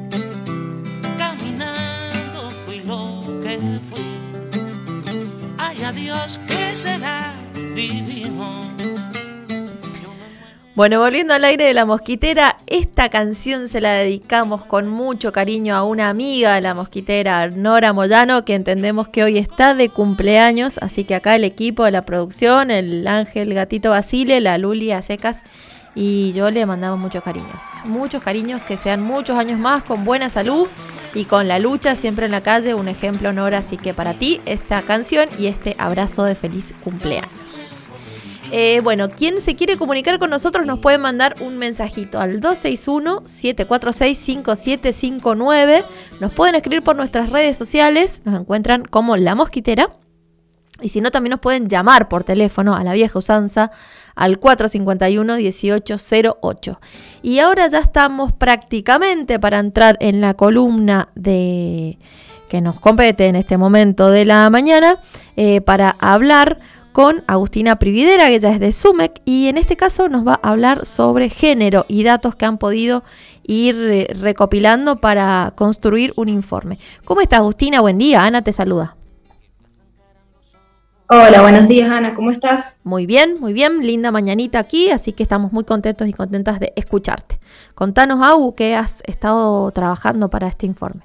Caminando fui lo que fui. Ay, adiós, que será divino. Bueno, volviendo al aire de La Mosquitera, esta canción se la dedicamos con mucho cariño a una amiga de La Mosquitera, Nora Moyano, que entendemos que hoy está de cumpleaños, así que acá el equipo de la producción, el Ángel Gatito Basile, la Luli a secas y yo le mandamos muchos cariños, muchos cariños, que sean muchos años más con buena salud y con la lucha siempre en la calle, un ejemplo, Nora, así que para ti esta canción y este abrazo de feliz cumpleaños. Eh, bueno, quien se quiere comunicar con nosotros nos puede mandar un mensajito al dos seis uno, siete cuatro seis, cinco siete cinco nueve. Nos pueden escribir por nuestras redes sociales, nos encuentran como La Mosquitera. Y si no, también nos pueden llamar por teléfono a la vieja usanza al cuatro cinco uno, dieciocho cero ocho. Y ahora ya estamos prácticamente para entrar en la columna de que nos compete en este momento de la mañana eh, para hablar con Agustina Prividera, que ella es de SUMEC, y en este caso nos va a hablar sobre género y datos que han podido ir eh, recopilando para construir un informe. ¿Cómo estás, Agustina? Buen día, Ana te saluda. Hola, buenos días, Ana, ¿cómo estás? Muy bien, muy bien, linda mañanita aquí, así que estamos muy contentos y contentas de escucharte. Contanos, Agu, ¿qué has estado trabajando para este informe?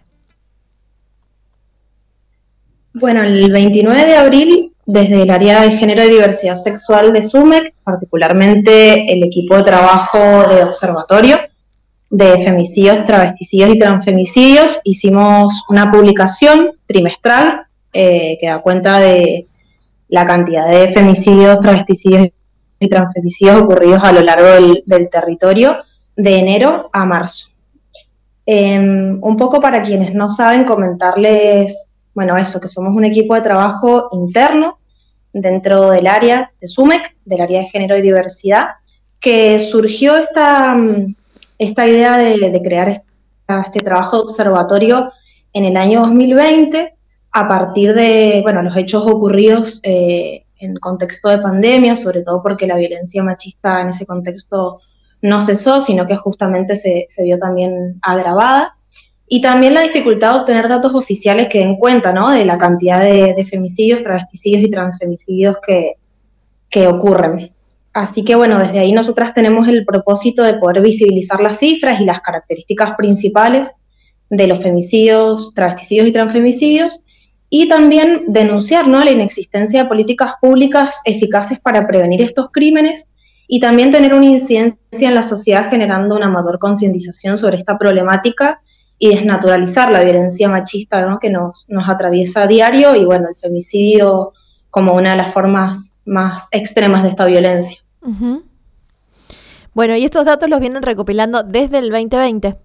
Bueno, el veintinueve de abril, desde el área de género y diversidad sexual de SUMEC, particularmente el equipo de trabajo de observatorio de femicidios, travesticidios y transfemicidios, hicimos una publicación trimestral eh, que da cuenta de la cantidad de femicidios, travesticidios y transfemicidios ocurridos a lo largo del, del territorio de enero a marzo. Eh, un poco para quienes no saben, comentarles, bueno, eso, que somos un equipo de trabajo interno dentro del área de SUMEC, del área de género y diversidad, que surgió esta, esta idea de, de crear esta, este trabajo de observatorio en el año dos mil veinte, a partir de, bueno, los hechos ocurridos eh, en contexto de pandemia, sobre todo porque la violencia machista en ese contexto no cesó, sino que justamente se, se vio también agravada, y también la dificultad de obtener datos oficiales que den cuenta, ¿no?, de la cantidad de, de femicidios, travesticidios y transfemicidios que, que ocurren. Así que, bueno, desde ahí nosotras tenemos el propósito de poder visibilizar las cifras y las características principales de los femicidios, travesticidios y transfemicidios, y también denunciar, ¿no?, la inexistencia de políticas públicas eficaces para prevenir estos crímenes y también tener una incidencia en la sociedad generando una mayor concientización sobre esta problemática y desnaturalizar la violencia machista, ¿no?, que nos, nos atraviesa a diario y, bueno, el femicidio como una de las formas más extremas de esta violencia. Uh-huh. Bueno, y estos datos los vienen recopilando desde el veinte veinte.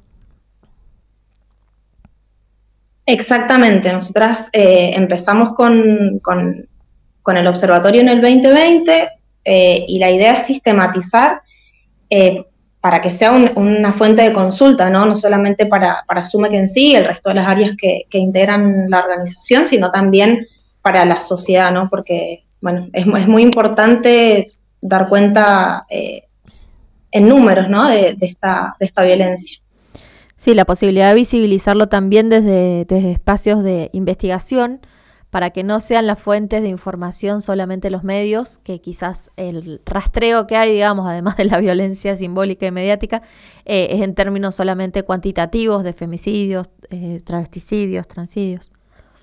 Exactamente, nosotras eh, empezamos con, con, con el observatorio en el veinte veinte eh, y la idea es sistematizar eh, para que sea un, una fuente de consulta, ¿no? No solamente para, para SUMEC en sí, el resto de las áreas que, que integran la organización, sino también para la sociedad, ¿no? Porque, bueno, es, es muy importante dar cuenta eh, en números, ¿no?, de, de, esta, de esta violencia. Sí, la posibilidad de visibilizarlo también desde, desde espacios de investigación, para que no sean las fuentes de información solamente los medios, que quizás el rastreo que hay, digamos, además de la violencia simbólica y mediática, eh, es en términos solamente cuantitativos de femicidios, eh, travesticidios, transidios.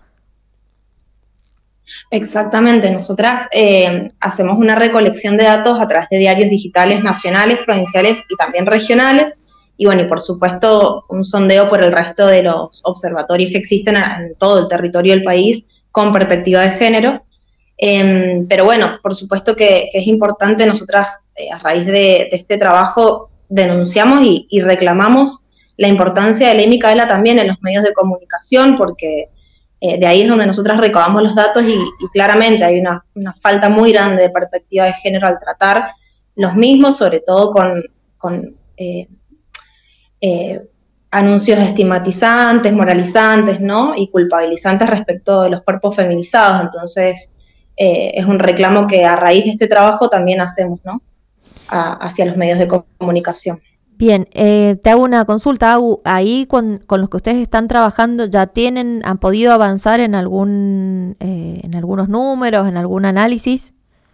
Exactamente, nosotras eh, hacemos una recolección de datos a través de diarios digitales nacionales, provinciales y también regionales, y bueno, y por supuesto un sondeo por el resto de los observatorios que existen en todo el territorio del país con perspectiva de género. Eh, pero bueno, por supuesto que, que es importante, nosotras eh, a raíz de, de este trabajo denunciamos y, y reclamamos la importancia de Ley Micaela también en los medios de comunicación, porque eh, de ahí es donde nosotras recabamos los datos y, y claramente hay una, una falta muy grande de perspectiva de género al tratar los mismos, sobre todo con... con eh, Eh, anuncios estigmatizantes, moralizantes, ¿no?, y culpabilizantes respecto de los cuerpos feminizados. Entonces, eh, es un reclamo que a raíz de este trabajo también hacemos, ¿no?, a, hacia los medios de comunicación. Bien, eh, te hago una consulta, Agu. Ahí con, con los que ustedes están trabajando, ¿ya tienen, han podido avanzar en algún, eh, en algunos números, en algún análisis?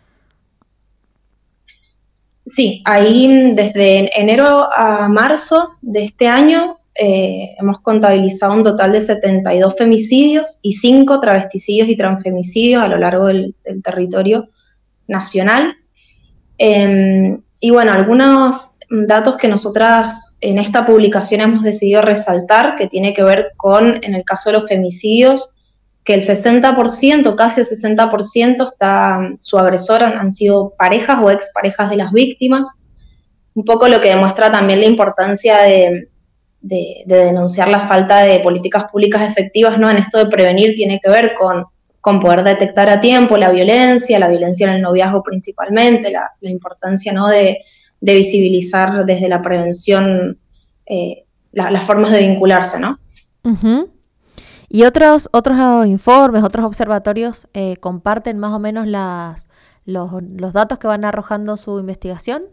Sí, ahí desde enero a marzo de este año eh, hemos contabilizado un total de setenta y dos femicidios y cinco travesticidios y transfemicidios a lo largo del, del territorio nacional. Eh, y bueno, algunos datos que nosotras en esta publicación hemos decidido resaltar, que tiene que ver con, en el caso de los femicidios, que el sesenta por ciento, casi el sesenta por ciento, está, su agresor han, han sido parejas o exparejas de las víctimas, un poco lo que demuestra también la importancia de, de, de denunciar la falta de políticas públicas efectivas, ¿no? En esto de prevenir tiene que ver con con poder detectar a tiempo la violencia, la violencia en el noviazgo principalmente, la, la importancia, ¿no?, de, de visibilizar desde la prevención eh, la, las formas de vincularse, ¿no? Uh-huh. ¿Y otros otros informes, otros observatorios eh, comparten más o menos las, los, los datos que van arrojando su investigación?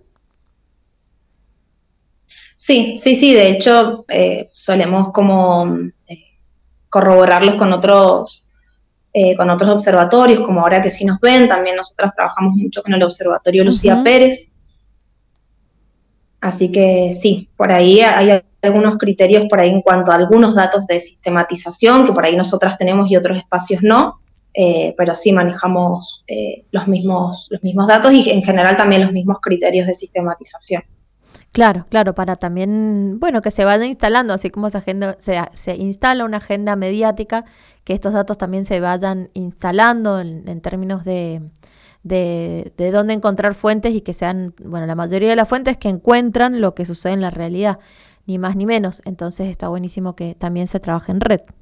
Sí, sí, sí, de hecho eh, solemos como eh, corroborarlos con otros eh, con otros observatorios, como ahora que sí nos ven, también nosotras trabajamos mucho con el Observatorio Lucía uh-huh. Pérez, así que sí, por ahí hay algunos criterios por ahí en cuanto a algunos datos de sistematización, que por ahí nosotras tenemos y otros espacios no, eh, pero sí manejamos eh, los mismos, los mismos datos y en general también los mismos criterios de sistematización. Claro, claro, para también, bueno, que se vaya instalando, así como esa agenda, se, se instala una agenda mediática, que estos datos también se vayan instalando en, en términos de, de, de dónde encontrar fuentes y que sean, bueno, la mayoría de las fuentes que encuentran lo que sucede en la realidad, ni más ni menos. Entonces está buenísimo que también se trabaje en red.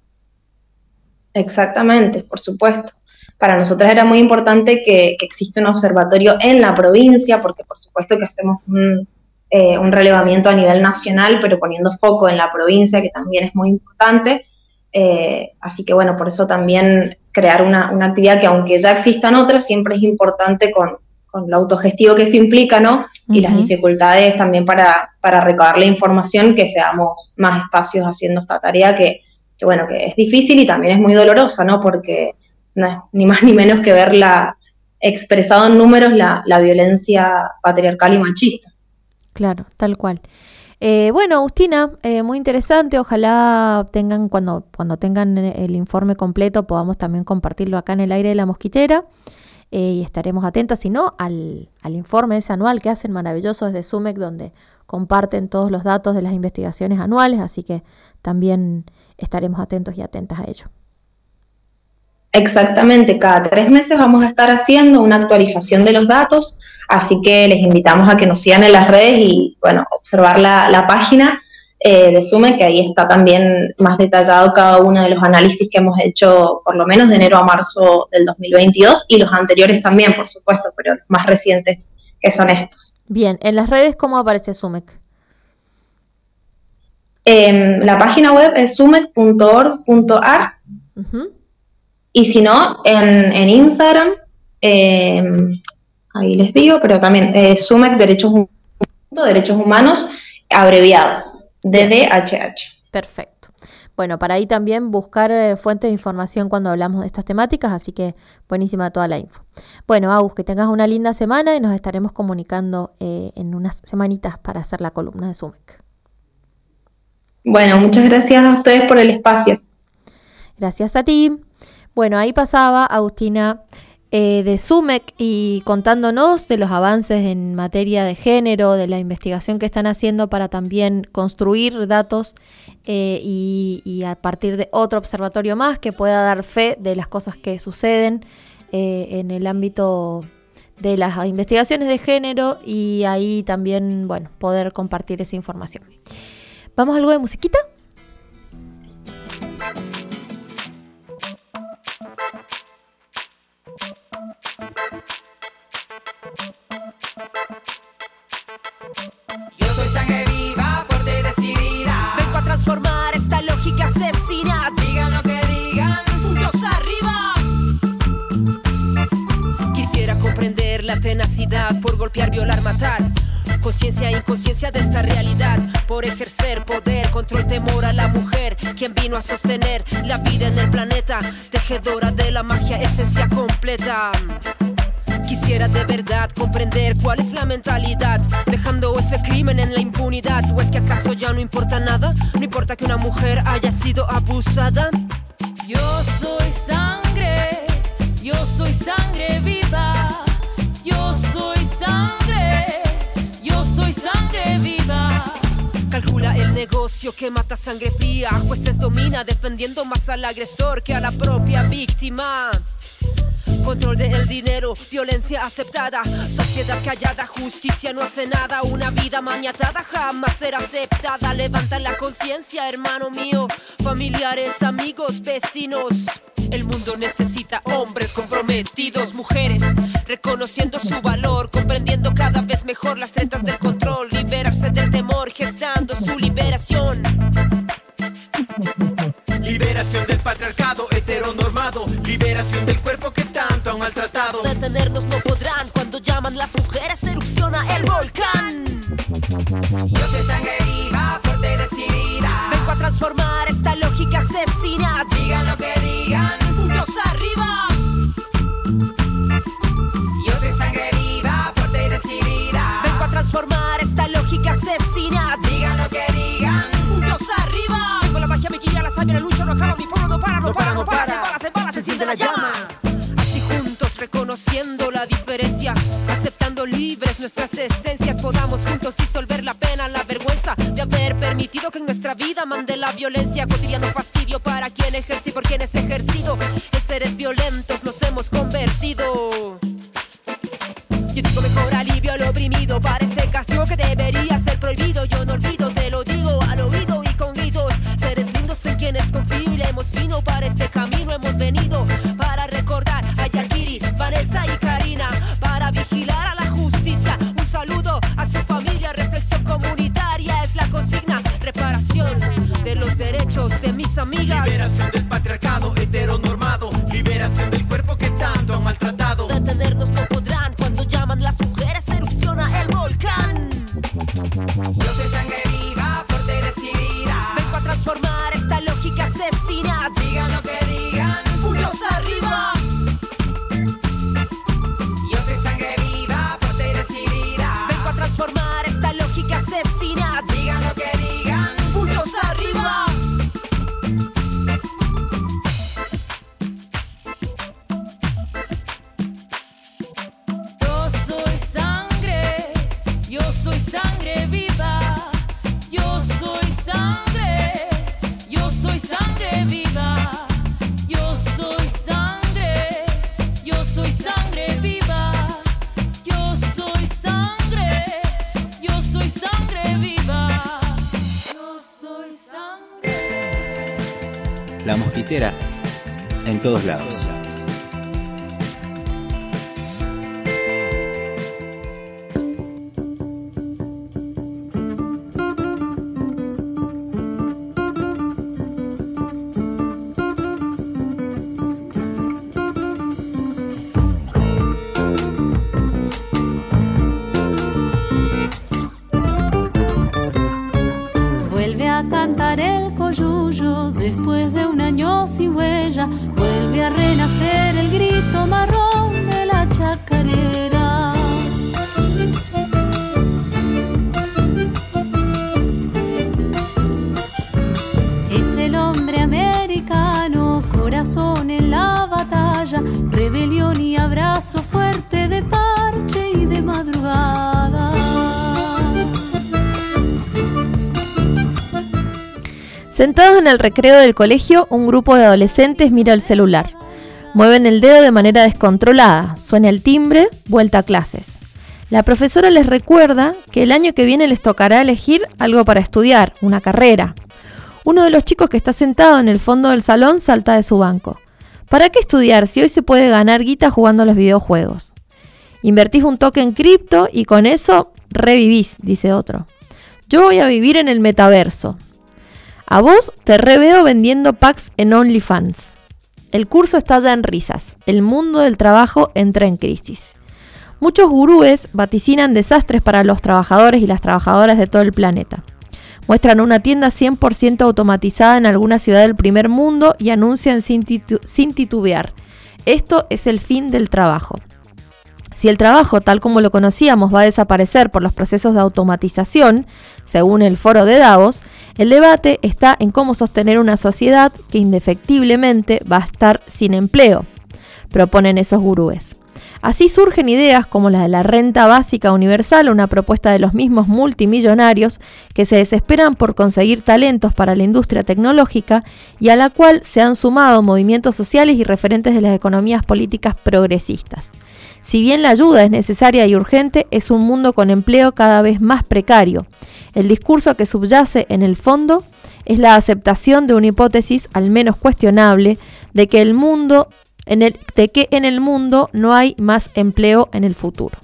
Exactamente, por supuesto. Para nosotros era muy importante que, que exista un observatorio en la provincia, porque por supuesto que hacemos un... Eh, un relevamiento a nivel nacional, pero poniendo foco en la provincia, que también es muy importante. Eh, así que bueno, por eso también crear una, una actividad que aunque ya existan otras, siempre es importante con, con lo autogestivo que eso implica, ¿no? Uh-huh. Y las dificultades también para, para recabar la información, que seamos más espacios haciendo esta tarea que, que bueno, que es difícil y también es muy dolorosa, ¿no? Porque no es ni más ni menos que verla expresado en números la, la violencia patriarcal y machista. Claro, tal cual. Eh, bueno, Agustina, eh, muy interesante. Ojalá tengan cuando cuando tengan el informe completo podamos también compartirlo acá en el aire de la mosquitera eh, y estaremos atentas, si no, al, al informe ese anual que hacen maravilloso desde SUMEC, donde comparten todos los datos de las investigaciones anuales, así que también estaremos atentos y atentas a ello. Exactamente, cada tres meses vamos a estar haciendo una actualización de los datos, así que les invitamos a que nos sigan en las redes y, bueno, observar la, la página eh, de SUMEC, que ahí está también más detallado cada uno de los análisis que hemos hecho, por lo menos de enero a marzo del dos mil veintidós, y los anteriores también, por supuesto, pero los más recientes, que son estos. Bien, ¿en las redes cómo aparece SUMEC? Eh, la página web es sumec punto org punto a r, uh-huh. Y si no, en, en Instagram, eh, ahí les digo, pero también eh, SUMEC Derechos Humanos, Derechos Humanos, abreviado, D D H H. Perfecto. Bueno, para ahí también buscar eh, fuentes de información cuando hablamos de estas temáticas, así que buenísima toda la info. Bueno, Agus, que tengas una linda semana y nos estaremos comunicando eh, en unas semanitas para hacer la columna de SUMEC. Bueno, muchas gracias a ustedes por el espacio. Gracias a ti. Bueno, ahí pasaba Agustina eh, de SUMEC y contándonos de los avances en materia de género, de la investigación que están haciendo para también construir datos eh, y, y a partir de otro observatorio más que pueda dar fe de las cosas que suceden eh, en el ámbito de las investigaciones de género y ahí también, bueno, poder compartir esa información. ¿Vamos a algo de musiquita? Yo soy sangre viva, fuerte y decidida. Vengo a transformar esta lógica asesina. Digan lo que digan, puños arriba. Quisiera comprender la tenacidad por golpear, violar, matar. Conciencia e inconsciencia de esta realidad. Por ejercer poder, control, temor a la mujer. Quien vino a sostener la vida en el planeta. Tejedora de la magia, esencia completa. Quisiera de verdad comprender cuál es la mentalidad, dejando ese crimen en la impunidad. ¿O es que acaso ya no importa nada? No importa que una mujer haya sido abusada. Yo soy sangre, yo soy sangre viva. Yo soy sangre, yo soy sangre viva. Calcula el negocio que mata sangre fría. Jueces domina defendiendo más al agresor que a la propia víctima. Control del dinero, violencia aceptada. Sociedad callada, justicia no hace nada. Una vida maniatada jamás será aceptada. Levanta la conciencia, hermano mío. Familiares, amigos, vecinos. El mundo necesita hombres comprometidos, mujeres reconociendo su valor, comprendiendo cada vez mejor las tretas del control, liberarse del temor, gestando su liberación. Liberación del patriarcado heteronormado, liberación del cuerpo que tanto han maltratado. Detenernos no podrán cuando llaman las mujeres, erupciona el volcán. Yo soy sangre viva, fuerte y decidida. Vengo a transformar esta lógica asesina. Digan lo que digan, puños arriba. Yo soy sangre viva, fuerte y decidida. Vengo a transformar esta lógica asesina. Digan lo que digan, puños arriba. Tengo la magia, me guía, la sabia, la lucha no acaba, mi pueblo no para, no, no para, no para, para, se bala, se bala, se, se siente la llama. Así juntos reconociendo la diferencia, aceptando libres nuestras esencias, podamos juntos disolver la pena, la vergüenza de haber permitido que en nuestra vida mande la violencia, cotidiano fastidio para quien ejerce y por quienes ejercido, en seres violentos nos hemos convertido. Yo digo mejor alivio al oprimido para este castigo que debería ser prohibido. Yo no olvido, te lo digo al oído y con gritos, seres lindos en quienes confío, fino para este camino hemos venido, para recordar a Yakiri, Vanessa y Karina, para vigilar a la justicia. Un saludo a su familia, reflexión comunitaria es la consigna, reparación de los derechos de mis amigas. Liberación del patriarcado heteronormado, liberación del cuerpo que tanto han maltratado. Detenernos no podrán cuando llaman las mujeres, erupciona el volcán. Yo soy sangre viva, fuerte y decidida. Vengo a transformar esta lógica asesina. Digan lo que digan, puños arriba. Yo soy sangre viva, fuerte y decidida. Vengo a transformar esta lógica asesina. Digan lo que digan, puños arriba. Yo soy sangre, yo soy sangre viva. Yo soy sangre, yo soy sangre viva. Yo soy sangre, yo soy sangre viva. Yo soy sangre, yo soy sangre viva. Yo soy sangre. La Mosquitera, en todos lados. Vuelve a cantar el coyuyo después de un año sin huella. Vuelve a renacer el grito marrón de la chacarera. Es el hombre americano, corazón en la batalla, rebelión y abrazo fuerte de parche y de madrugada. Sentados en el recreo del colegio, un grupo de adolescentes mira el celular. Mueven el dedo de manera descontrolada. Suena el timbre, vuelta a clases. La profesora les recuerda que el año que viene les tocará elegir algo para estudiar, una carrera. Uno de los chicos que está sentado en el fondo del salón salta de su banco. ¿Para qué estudiar si hoy se puede ganar guita jugando a los videojuegos? Invertís un toque en cripto y con eso revivís, dice otro. Yo voy a vivir en el metaverso. A vos te reveo vendiendo packs en OnlyFans. El curso estalla en risas. El mundo del trabajo entra en crisis. Muchos gurúes vaticinan desastres para los trabajadores y las trabajadoras de todo el planeta. Muestran una tienda cien por ciento automatizada en alguna ciudad del primer mundo y anuncian sin, titu- sin titubear: esto es el fin del trabajo. Si el trabajo, tal como lo conocíamos, va a desaparecer por los procesos de automatización, según el foro de Davos, el debate está en cómo sostener una sociedad que indefectiblemente va a estar sin empleo, proponen esos gurúes. Así surgen ideas como la de la renta básica universal, una propuesta de los mismos multimillonarios que se desesperan por conseguir talentos para la industria tecnológica y a la cual se han sumado movimientos sociales y referentes de las economías políticas progresistas. Si bien la ayuda es necesaria y urgente, es un mundo con empleo cada vez más precario. El discurso que subyace en el fondo es la aceptación de una hipótesis, al menos cuestionable, de que el mundo, en el, de que en el mundo no hay más empleo en el futuro.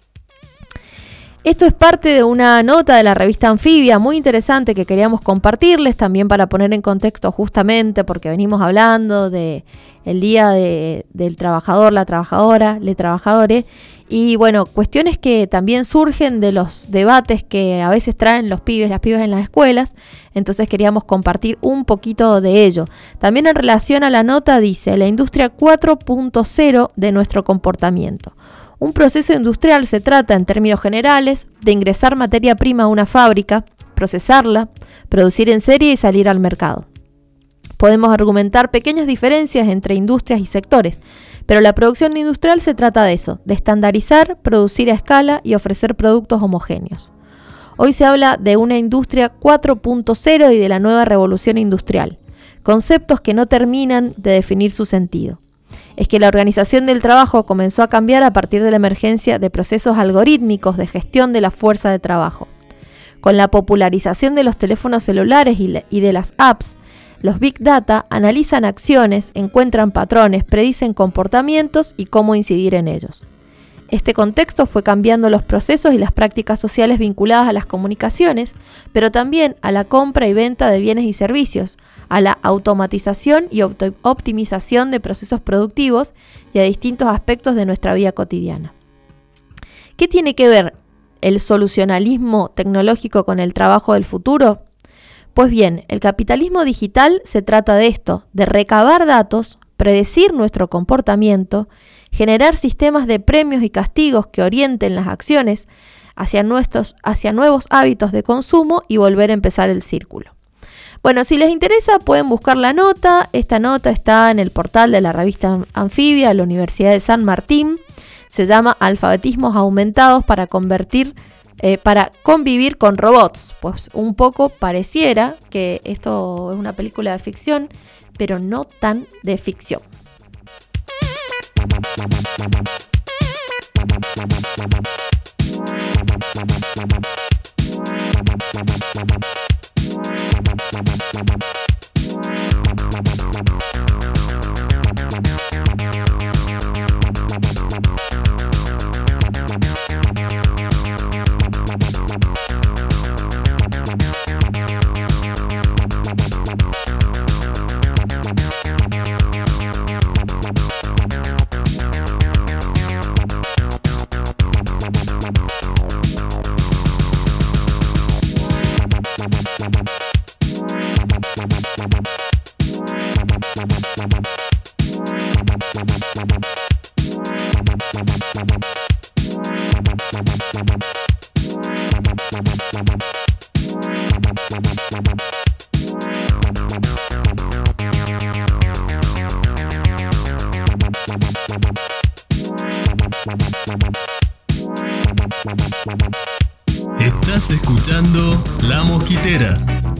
Esto es parte de una nota de la revista Anfibia muy interesante que queríamos compartirles también para poner en contexto justamente porque venimos hablando de el día de, del trabajador, la trabajadora, le trabajadores y bueno, cuestiones que también surgen de los debates que a veces traen los pibes, las pibas en las escuelas, entonces queríamos compartir un poquito de ello. También en relación a la nota dice, la industria cuatro punto cero de nuestro comportamiento. Un proceso industrial se trata, en términos generales, de ingresar materia prima a una fábrica, procesarla, producir en serie y salir al mercado. Podemos argumentar pequeñas diferencias entre industrias y sectores, pero la producción industrial se trata de eso, de estandarizar, producir a escala y ofrecer productos homogéneos. Hoy se habla de una industria cuatro punto cero y de la nueva revolución industrial, conceptos que no terminan de definir su sentido. Es que la organización del trabajo comenzó a cambiar a partir de la emergencia de procesos algorítmicos de gestión de la fuerza de trabajo. Con la popularización de los teléfonos celulares y de las apps, los Big Data analizan acciones, encuentran patrones, predicen comportamientos y cómo incidir en ellos. Este contexto fue cambiando los procesos y las prácticas sociales vinculadas a las comunicaciones, pero también a la compra y venta de bienes y servicios, a la automatización y opt- optimización de procesos productivos y a distintos aspectos de nuestra vida cotidiana. ¿Qué tiene que ver el solucionalismo tecnológico con el trabajo del futuro? Pues bien, el capitalismo digital se trata de esto, de recabar datos, predecir nuestro comportamiento, generar sistemas de premios y castigos que orienten las acciones hacia, nuestros, hacia nuevos hábitos de consumo y volver a empezar el círculo. Bueno, si les interesa pueden buscar la nota. Esta nota está en el portal de la revista Anfibia de la Universidad de San Martín. Se llama Alfabetismos aumentados para convertir, eh, para convivir con robots. Pues un poco pareciera que esto es una película de ficción, pero no tan de ficción. Estás escuchando La Mosquitera.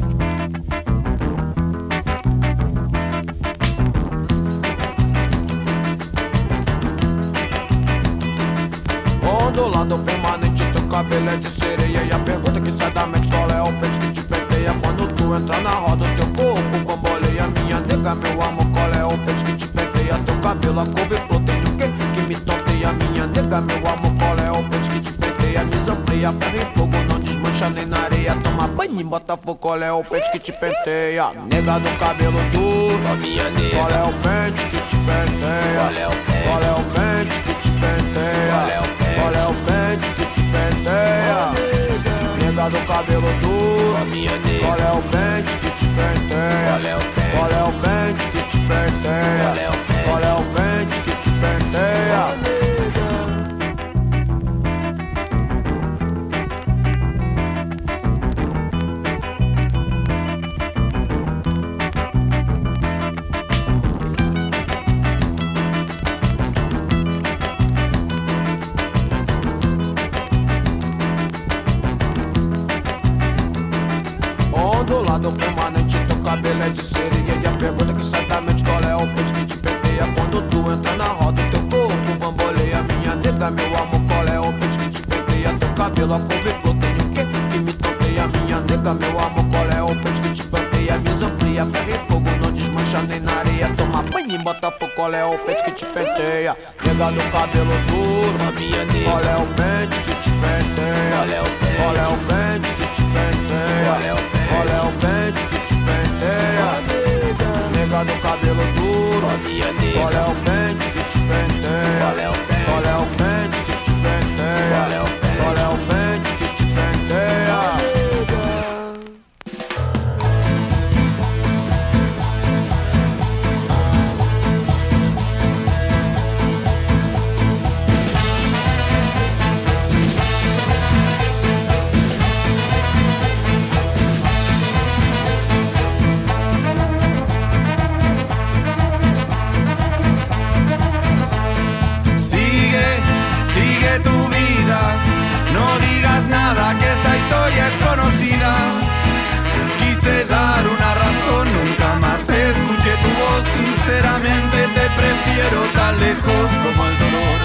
Ondulado permanente, teu cabelo é de sereia. E a pergunta que sai da mente, qual é o peixe que te penteia? Quando tu entra na roda, o teu corpo bamboleia. Minha nega, meu amor, qual é o peixe que te penteia? Teu cabelo, a couve-flor, tem o que que me tonteia? Minha nega, meu amor, qual é o peixe que te penteia? Me amplía, ferro em fogo, não desmancha nem na areia. Toma banho em Botafogo, qual é o peixe que te penteia? Nega do cabelo duro, a minha nega, qual é o peixe que te penteia? Qual é o peixe, qual é o peixe que te penteia? Qual é o peixe, qual é o peixe que te penteia? Nega do cabelo duro, a minha nega, qual é o peixe que te penteia? Qual é o peixe, qual é o peixe que te penteia? Qual é o peixe, qual é o peixe que te penteia? Ondulado permanente, teu cabelo é de sereia. E a pergunta que sai da mente, qual é o peixe que te penteia? Quando tu entra na roda, teu corpo bamboleia. Minha nega, meu amor, qual é o peixe que te penteia? Teu cabelo, a couve-flor, tem o que que me tonteia? Minha nega, meu amor, qual é o peixe que te penteia? areia, ferro e fogo não desmancha nem na areia. Toma banho em Botafogo, qual é o pente que te penteia? Nega do cabelo duro, qual é o pente que te penteia? Qual é o pente, qual é o pente que te penteia? Qual é o pente, qual é o pente que te penteia? Nega do cabelo duro, qual é o pente que te penteia? Qual é o pente, qual é o pente que te penteia? Qual é o pente, qual é o pente que te penteia? Sinceramente te prefiero tan lejos como el dolor.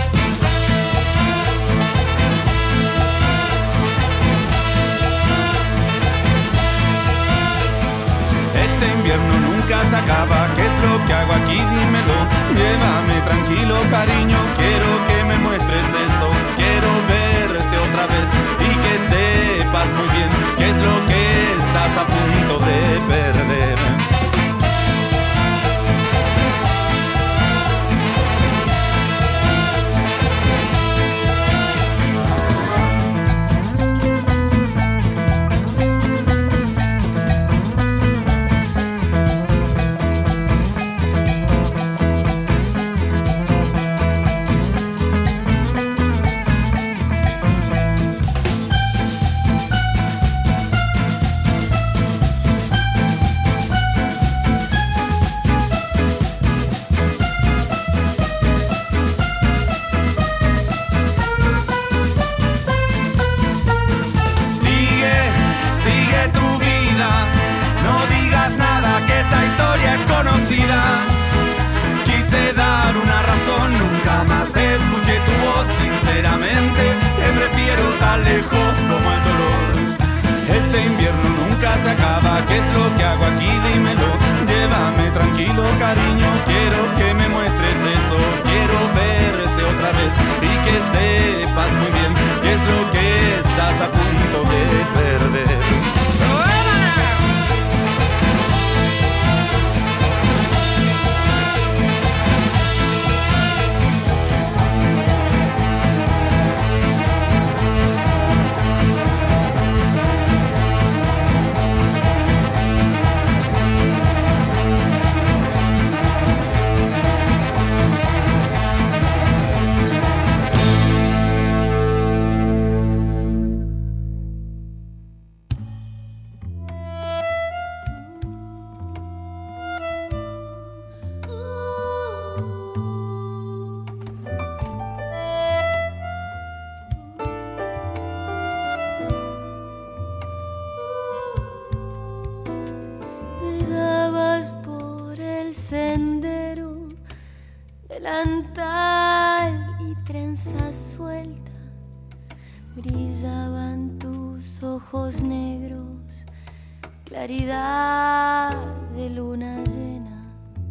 Este invierno nunca se acaba, ¿qué es lo que hago aquí? Dímelo, llévame tranquilo cariño, quiero que me muestres eso, quiero verte otra vez y que sepas muy bien qué es lo que estás a punto de perder. Quise dar una razón, nunca más escuché tu voz. Sinceramente te prefiero tan lejos como el dolor. Este invierno nunca se acaba, ¿qué es lo que hago aquí? Dímelo, llévame tranquilo cariño, quiero que me muestres eso, quiero verte otra vez y que sepas muy bien qué es lo que estás a punto de perder. Delantal y trenza suelta, brillaban tus ojos negros, claridad de luna llena.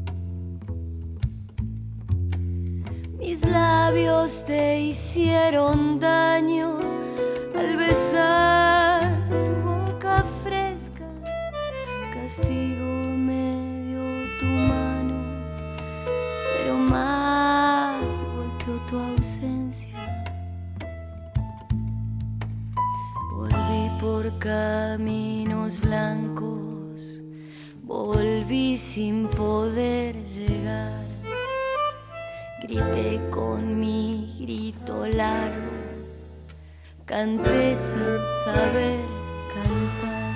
Mis labios te hicieron daño al besar tu boca fresca, castigo me dio tu mano, pero más golpeó tu ausencia. Volví por caminos blancos, volví sin poder llegar. Grité con mi grito largo, canté sin saber cantar.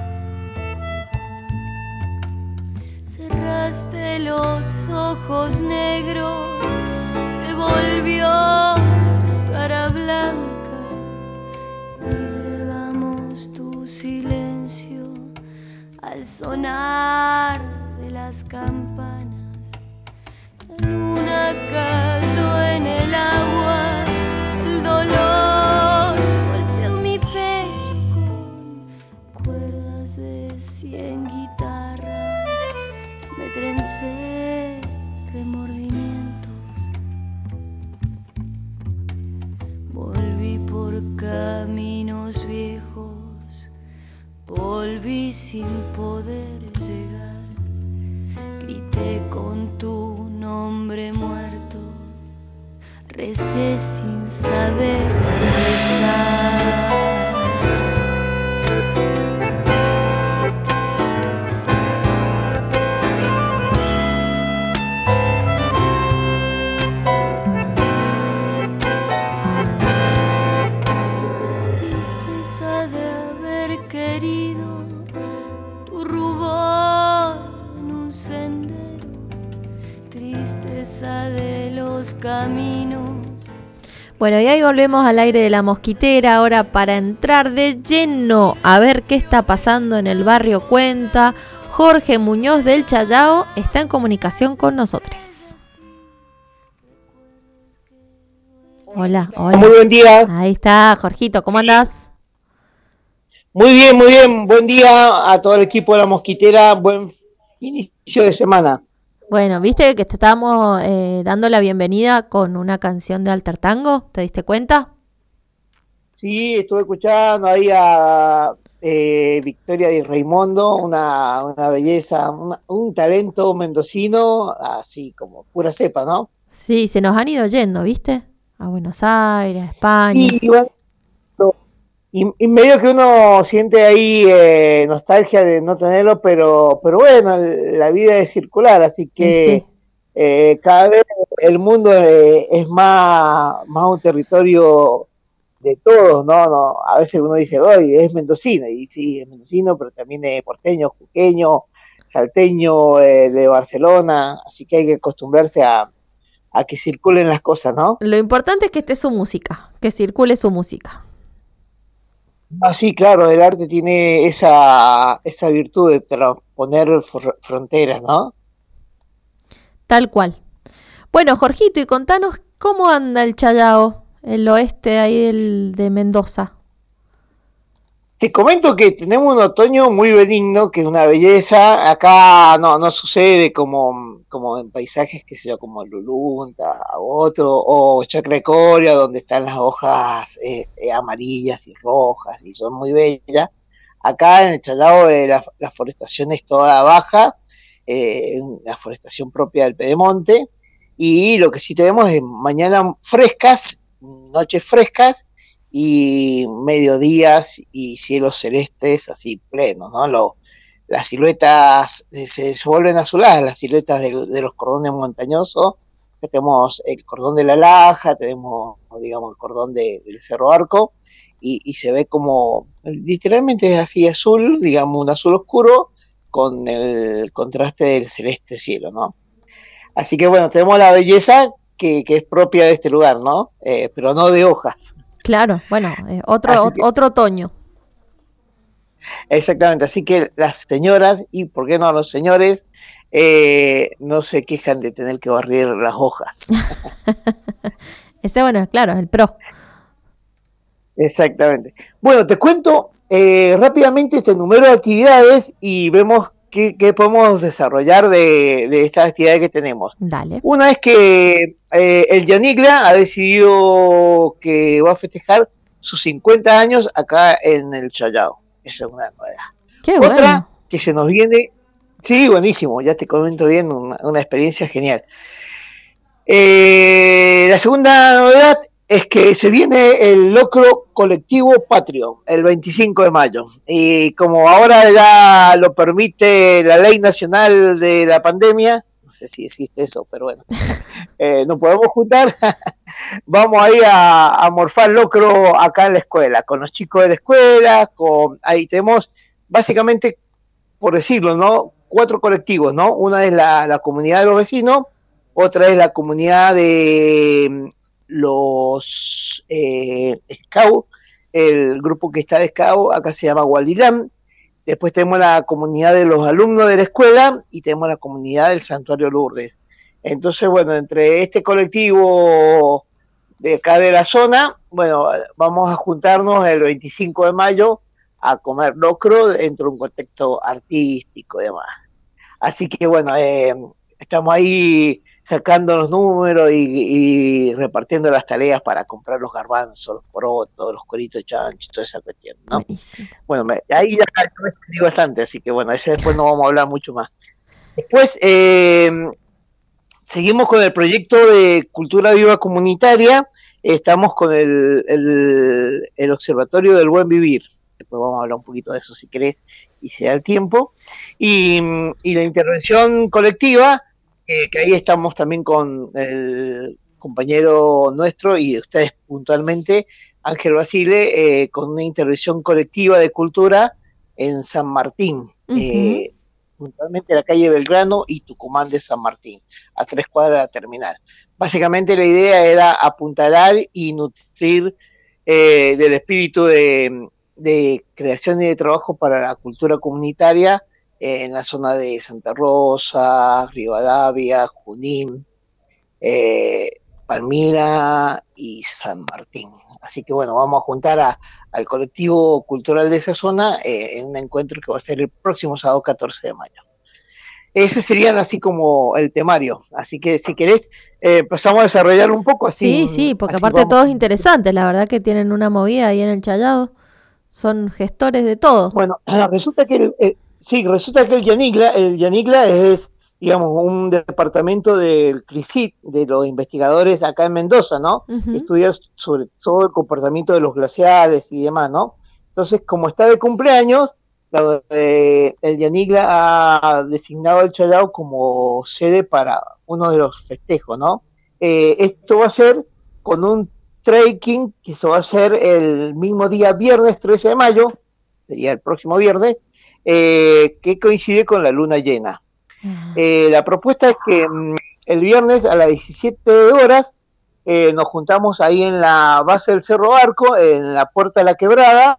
Cerraste los ojos negros, se volvió tu cara blanca y llevamos tu silencio al sonar de las campanas. La luna cayó en el agua, el dolor golpeó mi pecho con cuerdas de cien guitarras. años viejos volví sin poder llegar. Grité con tu nombre muerto, recé sin saber rezar. De los caminos. Bueno, y ahí volvemos al aire de La Mosquitera, ahora para entrar de lleno a ver qué está pasando en el barrio Cuenta. Jorge Muñoz del Chayao está en comunicación con nosotros. Hola, hola. Muy buen día. Ahí está, Jorgito, ¿cómo andás? Muy bien, muy bien. Buen día a todo el equipo de La Mosquitera. Buen inicio de semana. Bueno, ¿viste que te estábamos eh, dando la bienvenida con una canción de Alter Tango? ¿Te diste cuenta? Sí, estuve escuchando ahí a eh, Victoria Di Raimondo, una, una belleza, una, un talento mendocino, así como pura cepa, ¿no? Sí, se nos han ido yendo, ¿viste? A Buenos Aires, a España. Y, bueno, y, y medio que uno siente ahí eh, nostalgia de no tenerlo, pero pero bueno, la vida es circular, así que sí. eh, cada vez el mundo eh, es más, más un territorio de todos, ¿no? no A veces uno dice, oye, es mendocino, y sí, es mendocino, pero también es porteño, juqueño, salteño, eh, de Barcelona, así que hay que acostumbrarse a, a que circulen las cosas, ¿no? Lo importante es que esté su música, que circule su música. Ah, sí, claro, el arte tiene esa, esa virtud de transponer fr- fronteras, ¿no? Tal cual. Bueno, Jorgito, y contanos cómo anda el Chayao, el oeste ahí del, de Mendoza. Te comento que tenemos un otoño muy benigno, que es una belleza. Acá no no sucede como, como en paisajes, qué sé yo, como Lulunta, otro, o Chacrecoria, donde están las hojas eh, eh, amarillas y rojas, y son muy bellas. Acá en el Chayao eh, la, la forestación es toda baja, eh, la forestación propia del Pedemonte, y lo que sí tenemos es mañanas frescas, noches frescas, y mediodías y cielos celestes así plenos, ¿no? Lo, las siluetas se, se vuelven azuladas, las siluetas de, de los cordones montañosos. Ya tenemos el cordón de la Laja, tenemos, digamos, el cordón de, del Cerro Arco, y, y se ve como, literalmente es así azul, digamos, un azul oscuro, con el contraste del celeste cielo, ¿no? Así que bueno, tenemos la belleza que, que es propia de este lugar, ¿no? Eh, pero no de hojas. Claro, bueno, eh, otro que, otro otoño. Exactamente, así que las señoras, y por qué no los señores, eh, no se quejan de tener que barrer las hojas. Ese, bueno, claro, el pro. Exactamente. Bueno, te cuento eh, rápidamente este número de actividades y vemos qué, qué podemos desarrollar de, de estas actividades que tenemos. Dale. Una es que eh, el Yanigla ha decidido que va a festejar sus cincuenta años acá en el Chayao. Esa es una novedad. Qué Otra bueno. que se nos viene, sí, buenísimo, ya te comento bien, una, una experiencia genial. Eh, la segunda novedad es que se viene el locro colectivo patrio el veinticinco de mayo, y como ahora ya lo permite la ley nacional de la pandemia, no sé si existe eso, pero bueno, eh, nos podemos juntar, vamos a ir a, a morfar locro acá en la escuela, con los chicos de la escuela, con ahí tenemos básicamente, por decirlo, ¿no? Cuatro colectivos, ¿no? Una es la, la comunidad de los vecinos, otra es la comunidad de los eh, Scout, el grupo que está de Scout, acá se llama Gualilán. Después tenemos la comunidad de los alumnos de la escuela y tenemos la comunidad del Santuario Lourdes. Entonces, bueno, entre este colectivo de acá de la zona, bueno, vamos a juntarnos el veinticinco de mayo a comer locro dentro de un contexto artístico y demás. Así que, bueno, eh, estamos ahí sacando los números y, y repartiendo las tareas para comprar los garbanzos, los porotos, los cueritos de chancho, toda esa cuestión, ¿no? Buenísimo. Bueno, me, ahí ya me extendí bastante, así que bueno, ese después no vamos a hablar mucho más. Después, eh, seguimos con el proyecto de Cultura Viva Comunitaria, estamos con el, el, el Observatorio del Buen Vivir, después vamos a hablar un poquito de eso si querés y se da el tiempo, y, y la intervención colectiva, eh, que ahí estamos también con el compañero nuestro y de ustedes puntualmente, Ángel Basile, eh, con una intervención colectiva de cultura en San Martín, uh-huh. eh, puntualmente la calle Belgrano y Tucumán de San Martín, a tres cuadras de la terminal. Básicamente la idea era apuntalar y nutrir eh, del espíritu de, de creación y de trabajo para la cultura comunitaria eh, en la zona de Santa Rosa, Rivadavia, Junín, eh, Palmira y San Martín. Así que bueno, vamos a juntar a, al colectivo cultural de esa zona eh, en un encuentro que va a ser el próximo sábado catorce de mayo. Ese sería así como el temario. Así que si querés, eh, pasamos a desarrollarlo un poco. Así, sí, sí, porque así aparte vamos. todos interesantes, la verdad que tienen una movida ahí en el Chayado. Son gestores de todo. Bueno, resulta que el, el, sí, resulta que el Yanigla, el Yanigla es, digamos, un departamento del CRISIT, de los investigadores acá en Mendoza, ¿no? Uh-huh. Estudia sobre todo el comportamiento de los glaciares y demás, ¿no? Entonces, como está de cumpleaños, la, eh, el Yanigla ha designado el Chayao como sede para uno de los festejos, ¿no? Eh, esto va a ser con un trekking que se va a hacer el mismo día, viernes trece de mayo, sería el próximo viernes, eh, que coincide con la luna llena. Uh-huh. Eh, la propuesta es que mm, el viernes a las diecisiete horas eh, nos juntamos ahí en la base del Cerro Arco, en la Puerta de la Quebrada,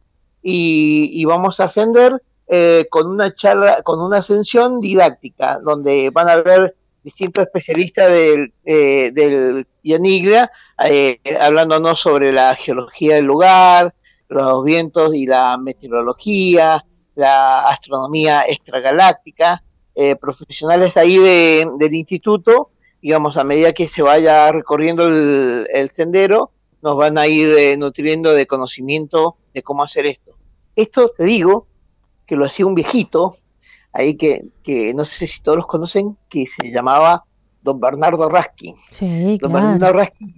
y, y vamos a ascender eh, con una charla, con una ascensión didáctica, donde van a haber distintos especialistas del, eh, del Yanigla, eh, hablándonos sobre la geología del lugar, los vientos y la meteorología, la astronomía extragaláctica, eh, profesionales ahí de, del instituto, digamos, a medida que se vaya recorriendo el, el sendero, nos van a ir eh, nutriendo de conocimiento de cómo hacer esto. Esto, te digo, que lo hacía un viejito, ahí que, que no sé si todos los conocen, que se llamaba don Bernardo Raskin. Sí, don claro. Bernardo Raskin,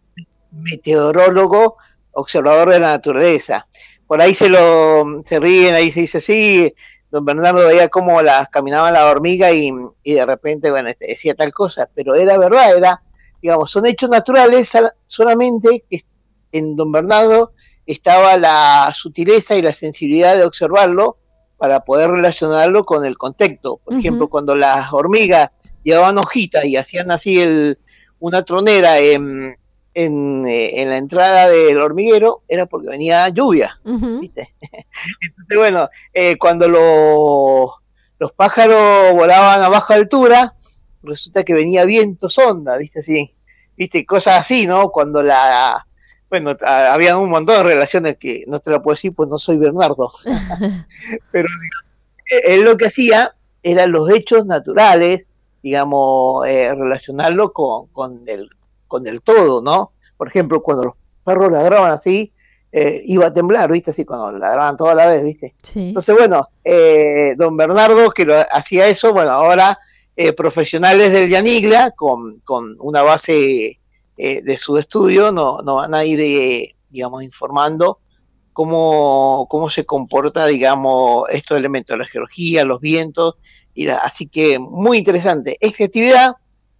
meteorólogo, observador de la naturaleza. Por ahí se lo se ríen, ahí se dice, sí, don Bernardo veía cómo las caminaban la hormiga y, y de repente, bueno, este, decía tal cosa, pero era verdad, era, digamos, son hechos naturales, solamente que en don Bernardo estaba la sutileza y la sensibilidad de observarlo para poder relacionarlo con el contexto. Por uh-huh. ejemplo, cuando las hormigas llevaban hojitas y hacían así el, una tronera en, en, en la entrada del hormiguero, era porque venía lluvia, uh-huh. ¿viste? Entonces, bueno, eh, cuando lo, los pájaros volaban a baja altura, resulta que venía viento sonda, ¿viste? Así, ¿viste? Cosas así, ¿no? Cuando la... Bueno, a, había un montón de relaciones que no te lo puedo decir, pues no soy Bernardo. Pero él lo que hacía eran los hechos naturales, digamos, eh, relacionarlo con, con, el, con el todo, ¿no? Por ejemplo, cuando los perros ladraban así, eh, iba a temblar, ¿viste? Así, cuando ladraban toda la vez, ¿viste? Sí. Entonces, bueno, eh, don Bernardo, que lo hacía eso, bueno, ahora eh, profesionales del Yanigla, con, con una base... Eh, de su estudio, nos no van a ir, eh, digamos, informando cómo, cómo se comporta, digamos, estos elementos, la geología, los vientos, y la, así que muy interesante. Esta actividad,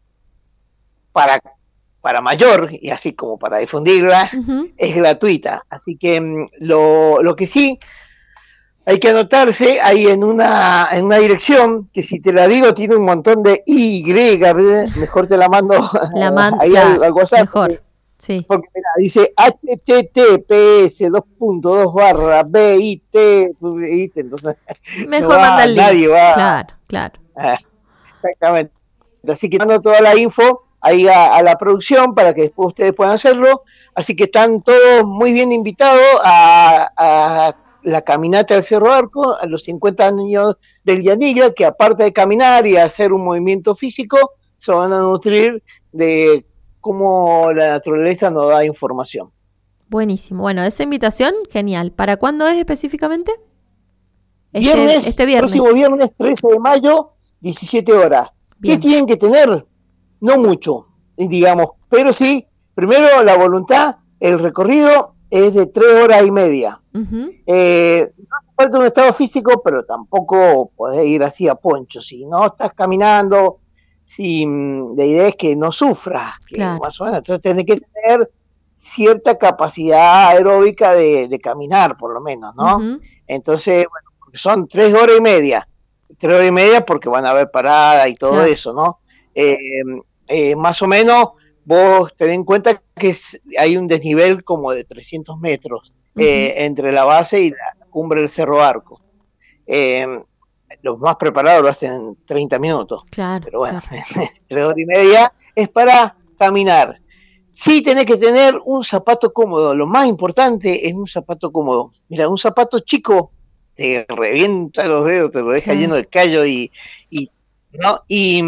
para, para mayor, y así como para difundirla, uh-huh. es gratuita, así que lo, lo que sí, hay que anotarse ahí en una en una dirección que, si te la digo, tiene un montón de Y, mejor te la mando la man, ahí claro, al, al WhatsApp. Mejor, porque, sí. Porque mira, dice H T T P S dos punto dos barra B I T, entonces mejor no manda el link. Va, claro, claro. Ah, exactamente. Así que mando toda la info ahí a, a la producción para que después ustedes puedan hacerlo. Así que están todos muy bien invitados a, a la caminata al Cerro Arco, a los cincuenta años del Yanigra, que aparte de caminar y hacer un movimiento físico, se van a nutrir de cómo la naturaleza nos da información. Buenísimo. Bueno, esa invitación, genial. ¿Para cuándo es específicamente? Este viernes, este viernes. Próximo viernes trece de mayo, diecisiete horas. Bien. ¿Qué tienen que tener? No mucho, digamos, pero sí, primero la voluntad, el recorrido es de tres horas y media. Uh-huh. Eh, no hace falta un estado físico, pero tampoco podés ir así a poncho. Si no estás caminando, si la idea es que no sufras, que claro. Más o menos, entonces tenés que tener cierta capacidad aeróbica de, de caminar, por lo menos, ¿no? Uh-huh. Entonces, bueno, son tres horas y media, tres horas y media porque van a haber parada y todo claro. eso, ¿no? Eh, eh, más o menos, vos ten en cuenta que es, hay un desnivel como de trescientos metros uh-huh. eh, entre la base y la cumbre del Cerro Arco. Eh, los más preparados lo hacen en treinta minutos, claro, pero bueno, claro. tres horas y media es para caminar. Sí tenés que tener un zapato cómodo, lo más importante es un zapato cómodo. Mira, un zapato chico te revienta los dedos, te lo deja sí. lleno de callo y, y ¿no? Y,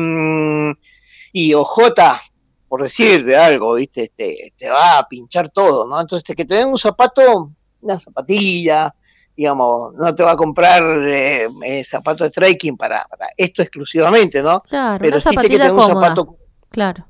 y ojota, por decir de algo, ¿viste? Te, te va a pinchar todo, ¿no? Entonces, que te den un zapato, una zapatilla, digamos, no te va a comprar eh, eh, zapatos de trekking para, para esto exclusivamente, ¿no? Claro, pero una sí zapatilla te que tener cómoda. Un zapato. Claro.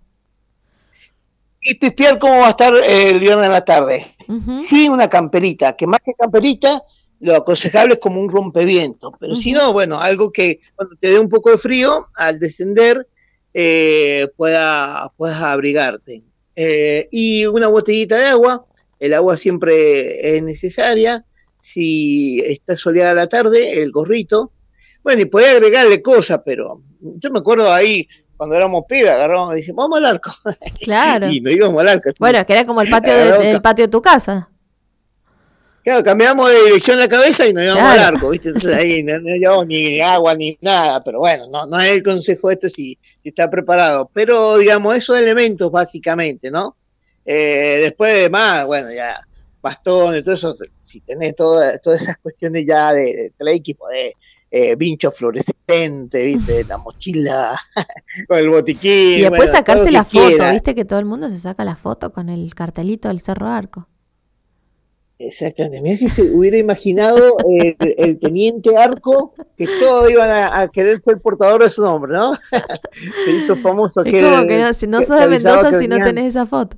Y pispear cómo va a estar eh, el viernes de la tarde. Uh-huh. Sí, una camperita, que más que camperita, lo aconsejable es como un rompeviento, pero uh-huh. si no, bueno, algo que cuando te dé un poco de frío, al descender, eh, pueda, puedas abrigarte. Eh, y una botellita de agua, el agua siempre es necesaria, si está soleada la tarde, el gorrito, bueno, y podés agregarle cosas, pero yo me acuerdo ahí, cuando éramos pibes, agarrábamos y dijimos, vamos al arco. Claro. Y nos íbamos al arco. Bueno, es que era como el patio de, el patio de tu casa. Claro, cambiamos de dirección la cabeza y nos íbamos claro. al arco, ¿viste? Entonces ahí no, no llevamos ni agua ni nada, pero bueno, no, no es el consejo este si, si está preparado. Pero, digamos, esos elementos básicamente, ¿no? Eh, después de más, bueno, ya, bastones, todo eso, si tenés toda, todas esas cuestiones ya de, de trekking, podés, eh, vincho fluorescente, ¿viste? La mochila con el botiquín. Y después bueno, sacarse la foto, quiera. ¿Viste? Que todo el mundo se saca la foto con el cartelito del Cerro Arco. Exactamente, mira si se hubiera imaginado el, el teniente Arco, que todos iban a, a querer ser portador de su nombre, ¿no? Se hizo famoso. Es que como que no, si no sos de Mendoza si no tenés esa foto.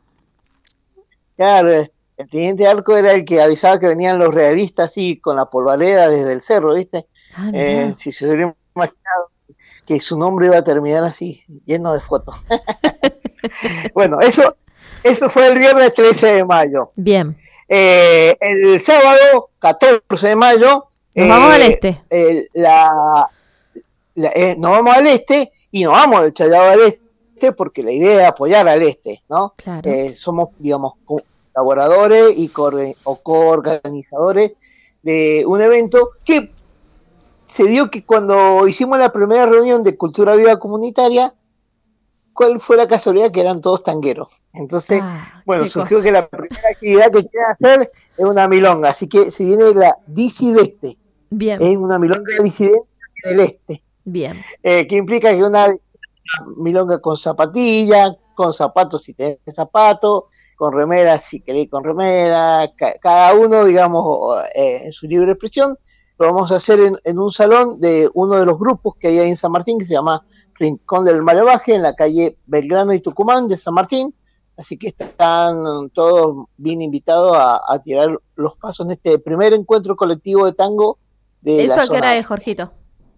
Claro, el teniente Arco era el que avisaba que venían los realistas así con la polvareda desde el cerro, ¿viste? Ah, eh, si se hubiera imaginado que su nombre iba a terminar así, lleno de fotos. Bueno, eso, eso fue el viernes trece de mayo. Bien. Eh, el sábado catorce de mayo nos eh, vamos al este eh, la, la, eh, nos vamos al este y nos vamos del Chayao al este porque la idea es apoyar al este, ¿no? Claro. Eh, somos, digamos, colaboradores y co- o coorganizadores de un evento que se dio que cuando hicimos la primera reunión de Cultura Viva Comunitaria, ¿cuál fue la casualidad? Que eran todos tangueros. Entonces, ah, bueno, surgió cosa. Que la primera actividad que quieren hacer es una milonga. Así que se viene la disideste. Bien. Es una milonga disidente del este. Bien. Eh, que implica que una milonga con zapatilla, con zapatos si tenés zapatos, con remera si querés con remera, ca- cada uno, digamos, eh, en su libre expresión. Lo vamos a hacer en, en un salón de uno de los grupos que hay ahí en San Martín, que se llama Rincón del Malevaje, en la calle Belgrano y Tucumán de San Martín, así que están todos bien invitados a, a tirar los pasos en este primer encuentro colectivo de tango de ¿Eso la a qué zona hora es, Jorgito?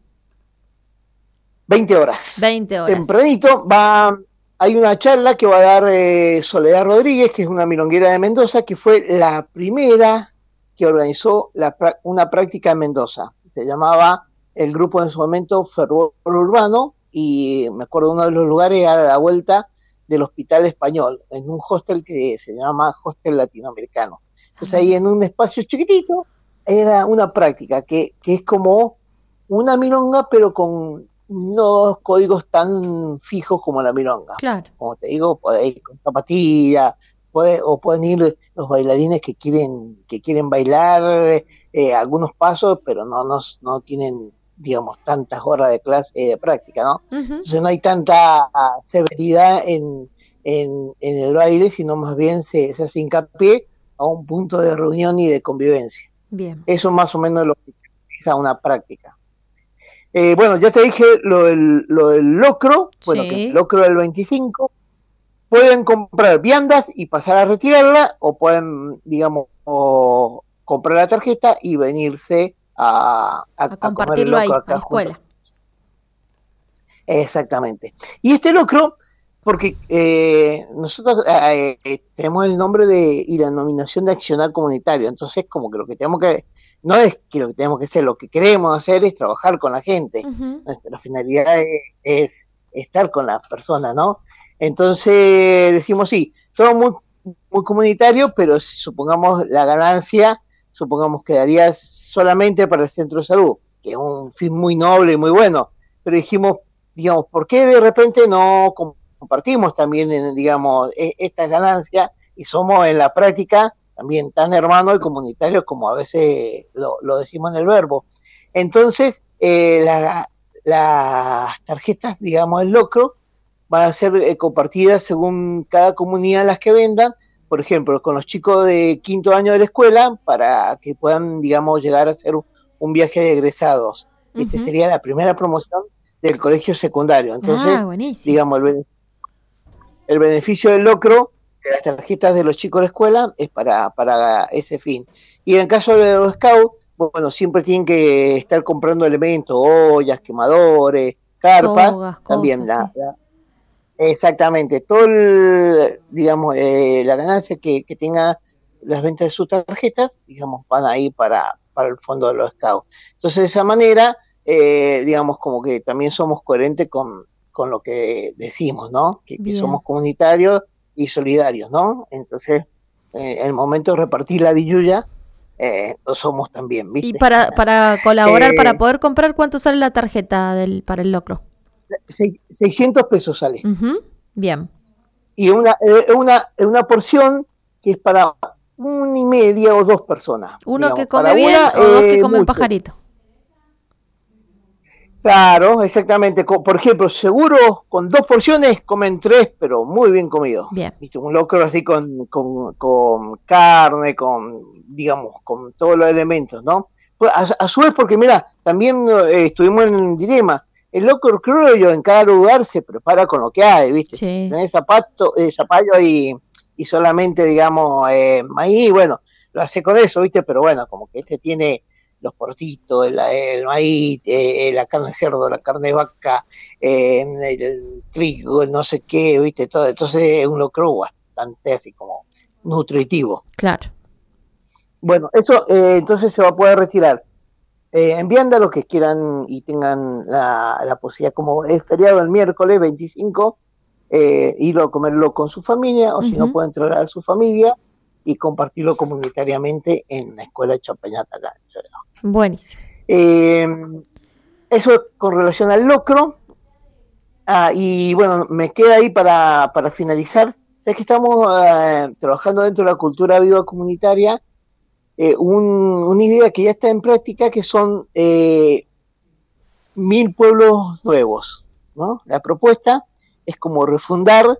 veinte horas. veinte horas. Tempranito va, hay una charla que va a dar eh, Soledad Rodríguez, que es una milonguera de Mendoza, que fue la primera que organizó la, una práctica en Mendoza. Se llamaba el grupo en su momento Fervor Urbano, y me acuerdo uno de los lugares era a la vuelta del Hospital Español, en un hostel que se llama Hostel Latinoamericano. Entonces ahí en un espacio chiquitito era una práctica que, que es como una milonga, pero con no códigos tan fijos como la milonga. Claro. Como te digo, podéis con zapatillas, puede, o pueden ir los bailarines que quieren que quieren bailar eh, algunos pasos, pero no, no, no tienen, digamos, tantas horas de clase eh, de práctica, ¿no? Uh-huh. Entonces no hay tanta severidad en, en, en el baile, sino más bien se, se hace hincapié a un punto de reunión y de convivencia. Bien. Eso más o menos lo que es una práctica. Eh, bueno, ya te dije lo del, lo del locro, bueno, sí. Que el locro del veinticinco, pueden comprar viandas y pasar a retirarla, o pueden, digamos, o comprar la tarjeta y venirse a, a, a compartirlo a ahí, a la escuela. Exactamente. Y este locro, porque eh, nosotros eh, eh, tenemos el nombre de y la nominación de accionar comunitario, entonces como que lo que tenemos que, no es que lo que tenemos que hacer, lo que queremos hacer es trabajar con la gente. Uh-huh. Nuestra finalidad es, es estar con las personas, ¿no? Entonces decimos sí, todo muy, muy comunitario, pero si supongamos la ganancia, supongamos que daría solamente para el centro de salud, que es un fin muy noble y muy bueno, pero dijimos, digamos, ¿por qué de repente no compartimos también, en, digamos, estas ganancias y somos en la práctica también tan hermanos y comunitarios como a veces lo, lo decimos en el verbo? Entonces, eh, la, las tarjetas, digamos, el locro, van a ser eh, compartidas según cada comunidad las que vendan, por ejemplo, con los chicos de quinto año de la escuela, para que puedan, digamos, llegar a hacer un, un viaje de egresados. Uh-huh. Este sería la primera promoción del colegio secundario. Entonces, ah, digamos, el, el beneficio del locro de las tarjetas de los chicos de la escuela es para, para ese fin. Y en el caso de los scouts, bueno, siempre tienen que estar comprando elementos, ollas, quemadores, carpas, Sogas, también cosas, la, sí. la exactamente, todo el, digamos, eh, la ganancia que, que tenga las ventas de sus tarjetas, digamos, van a ir para, para el fondo de los scouts. Entonces, de esa manera, eh, digamos, como que también somos coherentes con, con lo que decimos, ¿no? Que, que somos comunitarios y solidarios, ¿no? Entonces, eh, en el momento de repartir la billulla, eh, lo somos también, ¿viste? Y para, para colaborar, eh, para poder comprar, ¿cuánto sale la tarjeta del para el locro? seiscientos pesos sale. Uh-huh. Bien. Y una, eh, una, una porción que es para una y media o dos personas. Uno digamos, que come bien una, o dos que eh, comen mucho. Pajarito. Claro, exactamente. Por ejemplo, seguro con dos porciones comen tres, pero muy bien comidos. Bien. ¿Viste? Un locro así con, con, con carne, con, digamos, con todos los elementos, ¿no? A, a su vez, porque mira, también eh, estuvimos en un dilema. El locro criollo en cada lugar se prepara con lo que hay, ¿viste? Sí. Tenés zapato, eh, zapallo y, y solamente, digamos, eh, maíz, bueno, lo hace con eso, ¿viste? Pero bueno, como que este tiene los portitos, el, el maíz, eh, la carne de cerdo, la carne de vaca, eh, el, el trigo, el no sé qué, ¿viste? Todo. Entonces es un locro bastante así como nutritivo. Claro. Bueno, eso eh, entonces se va a poder retirar. Eh, enviando a los que quieran y tengan la, la posibilidad, como es feriado el miércoles veinticinco, eh, ir a comerlo con su familia, o uh-huh. si no pueden traer a su familia y compartirlo comunitariamente en la escuela de Champañata acá. Buenísimo. Eh, eso con relación al locro. Ah, y bueno, me queda ahí para, para finalizar. Sabes que estamos eh, trabajando dentro de la cultura viva comunitaria. Eh, un, una idea que ya está en práctica, que son eh, mil pueblos nuevos, ¿no? La propuesta es como refundar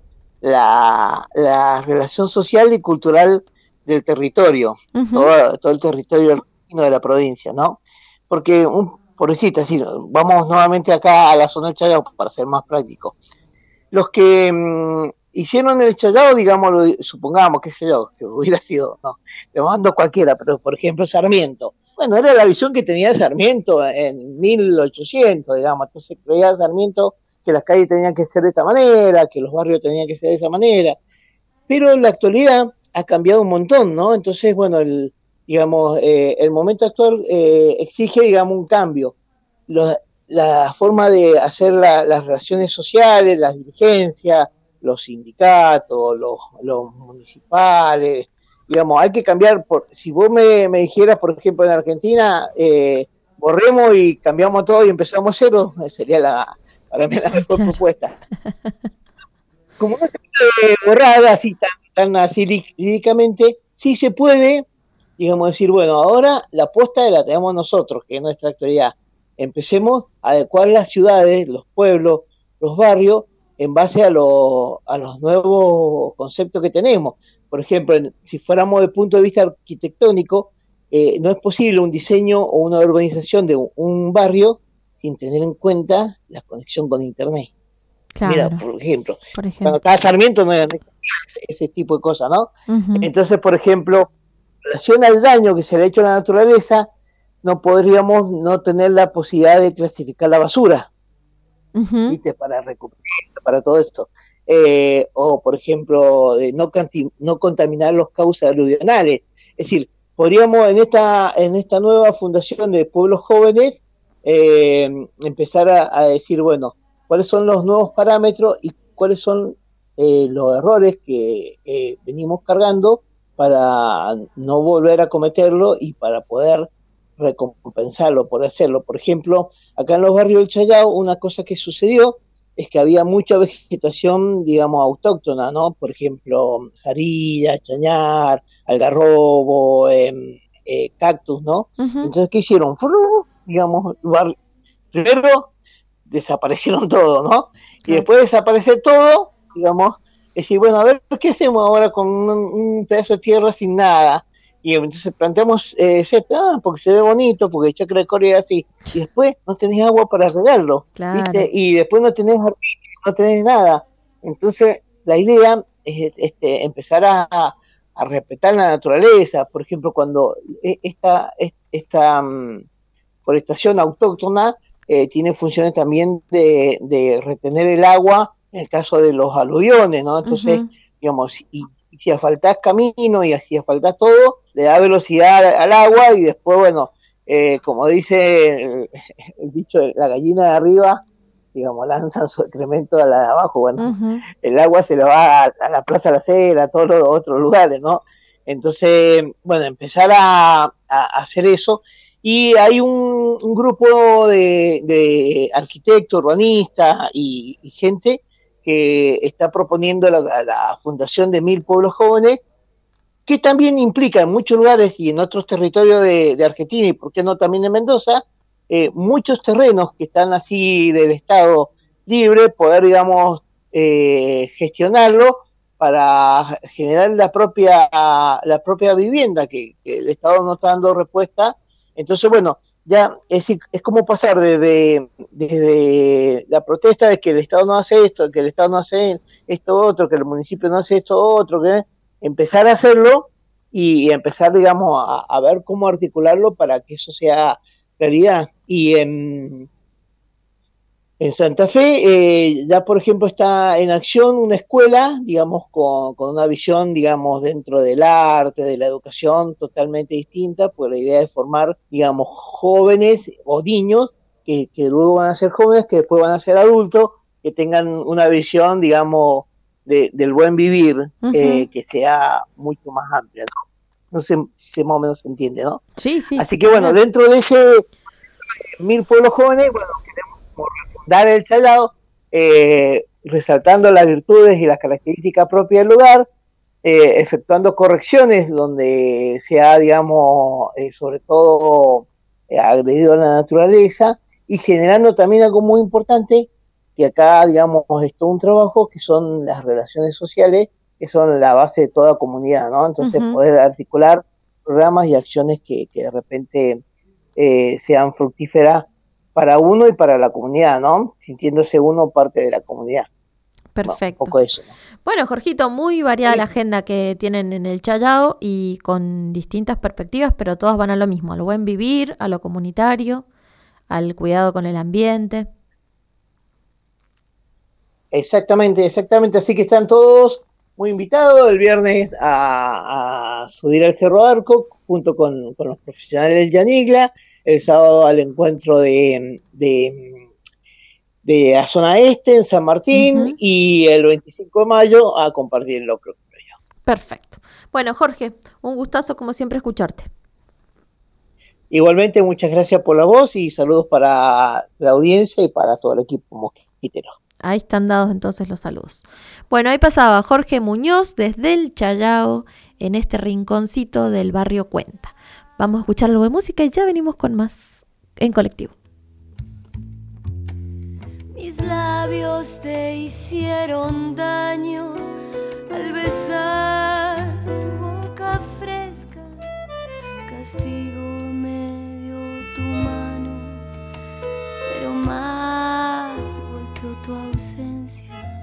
la, la relación social y cultural del territorio, uh-huh. todo, todo el territorio de la provincia, ¿no? Porque, un pobrecito, así, vamos nuevamente acá a la zona del Chayao para ser más práctico. Los que mmm, hicieron el Chayao, digamos, supongamos, qué sé yo, que hubiera sido, no, le mando cualquiera, pero por ejemplo Sarmiento. Bueno, era la visión que tenía Sarmiento en mil ochocientos, digamos, entonces creía Sarmiento que las calles tenían que ser de esta manera, que los barrios tenían que ser de esa manera, pero en la actualidad ha cambiado un montón, ¿no? Entonces, bueno, el, digamos, eh, el momento actual eh, exige, digamos, un cambio. Los, la forma de hacer la, las relaciones sociales, las dirigencias, los sindicatos, los, los municipales, digamos, hay que cambiar. Por, si vos me, me dijeras, por ejemplo, en Argentina, eh, borremos y cambiamos todo y empezamos cero, sería la, para mí la mejor propuesta. Como no se puede borrar así tan, tan así líricamente, sí se puede, digamos, decir, bueno, ahora la posta la tenemos nosotros, que es nuestra actividad. Empecemos a adecuar las ciudades, los pueblos, los barrios, en base a, lo, a los nuevos conceptos que tenemos. Por ejemplo, si fuéramos desde el punto de vista arquitectónico, eh, no es posible un diseño o una urbanización de un, un barrio sin tener en cuenta la conexión con Internet. Claro. Mira, por ejemplo, por ejemplo, cuando estaba Sarmiento no era ese, ese tipo de cosas, ¿no? Uh-huh. Entonces, por ejemplo, en relación al daño que se le ha hecho a la naturaleza, no podríamos no tener la posibilidad de clasificar la basura, uh-huh. ¿viste? Para recuperar, para todo esto. Eh, o, por ejemplo, de no, canti- no contaminar los cauces aluvionales. Es decir, podríamos en esta, en esta nueva fundación de pueblos jóvenes eh, empezar a, a decir, bueno, cuáles son los nuevos parámetros y cuáles son eh, los errores que eh, venimos cargando para no volver a cometerlo y para poder recompensarlo por hacerlo. Por ejemplo, acá en los barrios del Chayao, una cosa que sucedió es que había mucha vegetación, digamos, autóctona, ¿no? Por ejemplo, jarilla, chañar, algarrobo, eh, eh, cactus, ¿no? Uh-huh. Entonces, ¿qué hicieron? Digamos, bar- primero desaparecieron todo, ¿no? Y claro. Después de desaparecer todo, digamos, decir, bueno, a ver, ¿qué hacemos ahora con un, un pedazo de tierra sin nada? Y entonces planteamos, eh, ah, porque se ve bonito, porque el chacra de Corea es así, y después no tenés agua para regarlo, claro. ¿viste? Y después no tenés no tenés nada. Entonces, la idea es este, empezar a, a respetar la naturaleza. Por ejemplo, cuando esta, esta um, forestación autóctona eh, tiene funciones también de, de retener el agua en el caso de los aluviones, ¿no? Entonces, uh-huh. digamos, y, y si asfaltás camino y así asfaltás todo, le da velocidad al, al agua y después, bueno, eh, como dice el, el dicho, la gallina de arriba, digamos, lanzan su excremento a la de abajo, bueno, uh-huh. el agua se le va a, a la Plaza de la Cera, a todos los otros lugares, ¿no? Entonces, bueno, empezar a, a hacer eso. Y hay un, un grupo de, de arquitectos, urbanistas y, y gente que está proponiendo la, la fundación de mil pueblos jóvenes, que también implica en muchos lugares y en otros territorios de, de Argentina, y por qué no también en Mendoza, eh, muchos terrenos que están así del Estado libre, poder, digamos, eh, gestionarlo para generar la propia la propia vivienda, que, que el Estado no está dando respuesta. Entonces, bueno, ya es, es como pasar desde, desde la protesta de que el Estado no hace esto, que el Estado no hace esto otro, que el municipio no hace esto otro, que empezar a hacerlo y empezar, digamos, a, a ver cómo articularlo para que eso sea realidad. Y en, en Santa Fe eh, ya, por ejemplo, está en acción una escuela, digamos, con, con una visión, digamos, dentro del arte, de la educación totalmente distinta, pues la idea es formar, digamos, jóvenes o niños que, que luego van a ser jóvenes, que después van a ser adultos, que tengan una visión, digamos, de, del buen vivir, uh-huh. eh, que sea mucho más amplia, ¿no? No sé si más o menos se entiende, ¿no? Sí, sí. Así que, bueno, dentro de ese mil pueblos jóvenes, bueno, queremos dar el Chayao, eh, resaltando las virtudes y las características propias del lugar, eh, efectuando correcciones donde se ha, digamos, eh, sobre todo eh, agredido a la naturaleza, y generando también algo muy importante, que acá, digamos, es todo un trabajo, que son las relaciones sociales, que son la base de toda comunidad, ¿no? Entonces, uh-huh. poder articular programas y acciones que, que de repente eh, sean fructíferas para uno y para la comunidad, ¿no? Sintiéndose uno parte de la comunidad. Perfecto. No, un poco eso, ¿no? Bueno, Jorgito, muy variada sí. la agenda que tienen en el Chayao y con distintas perspectivas, pero todas van a lo mismo, al buen vivir, a lo comunitario, al cuidado con el ambiente. Exactamente, exactamente. Así que están todos muy invitados el viernes a, a subir al Cerro Arco junto con, con los profesionales del Yanigla, el sábado al encuentro de, de, de la zona este en San Martín, uh-huh. y el veinticinco de mayo a compartir el locro. Perfecto. Bueno, Jorge, un gustazo como siempre escucharte. Igualmente, muchas gracias por la voz y saludos para la audiencia y para todo el equipo mosquitero. Ahí están dados entonces los saludos. Bueno, ahí pasaba Jorge Muñoz desde el Chayao, en este rinconcito del barrio Cuenta. Vamos a escuchar algo de música y ya venimos con más en colectivo. Mis labios te hicieron daño al besar tu boca fresca. Castigo me dio tu mano, pero más golpeó tu ausencia.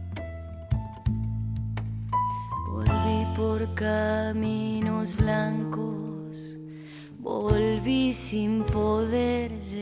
Volví por caminos blancos, volví sin poder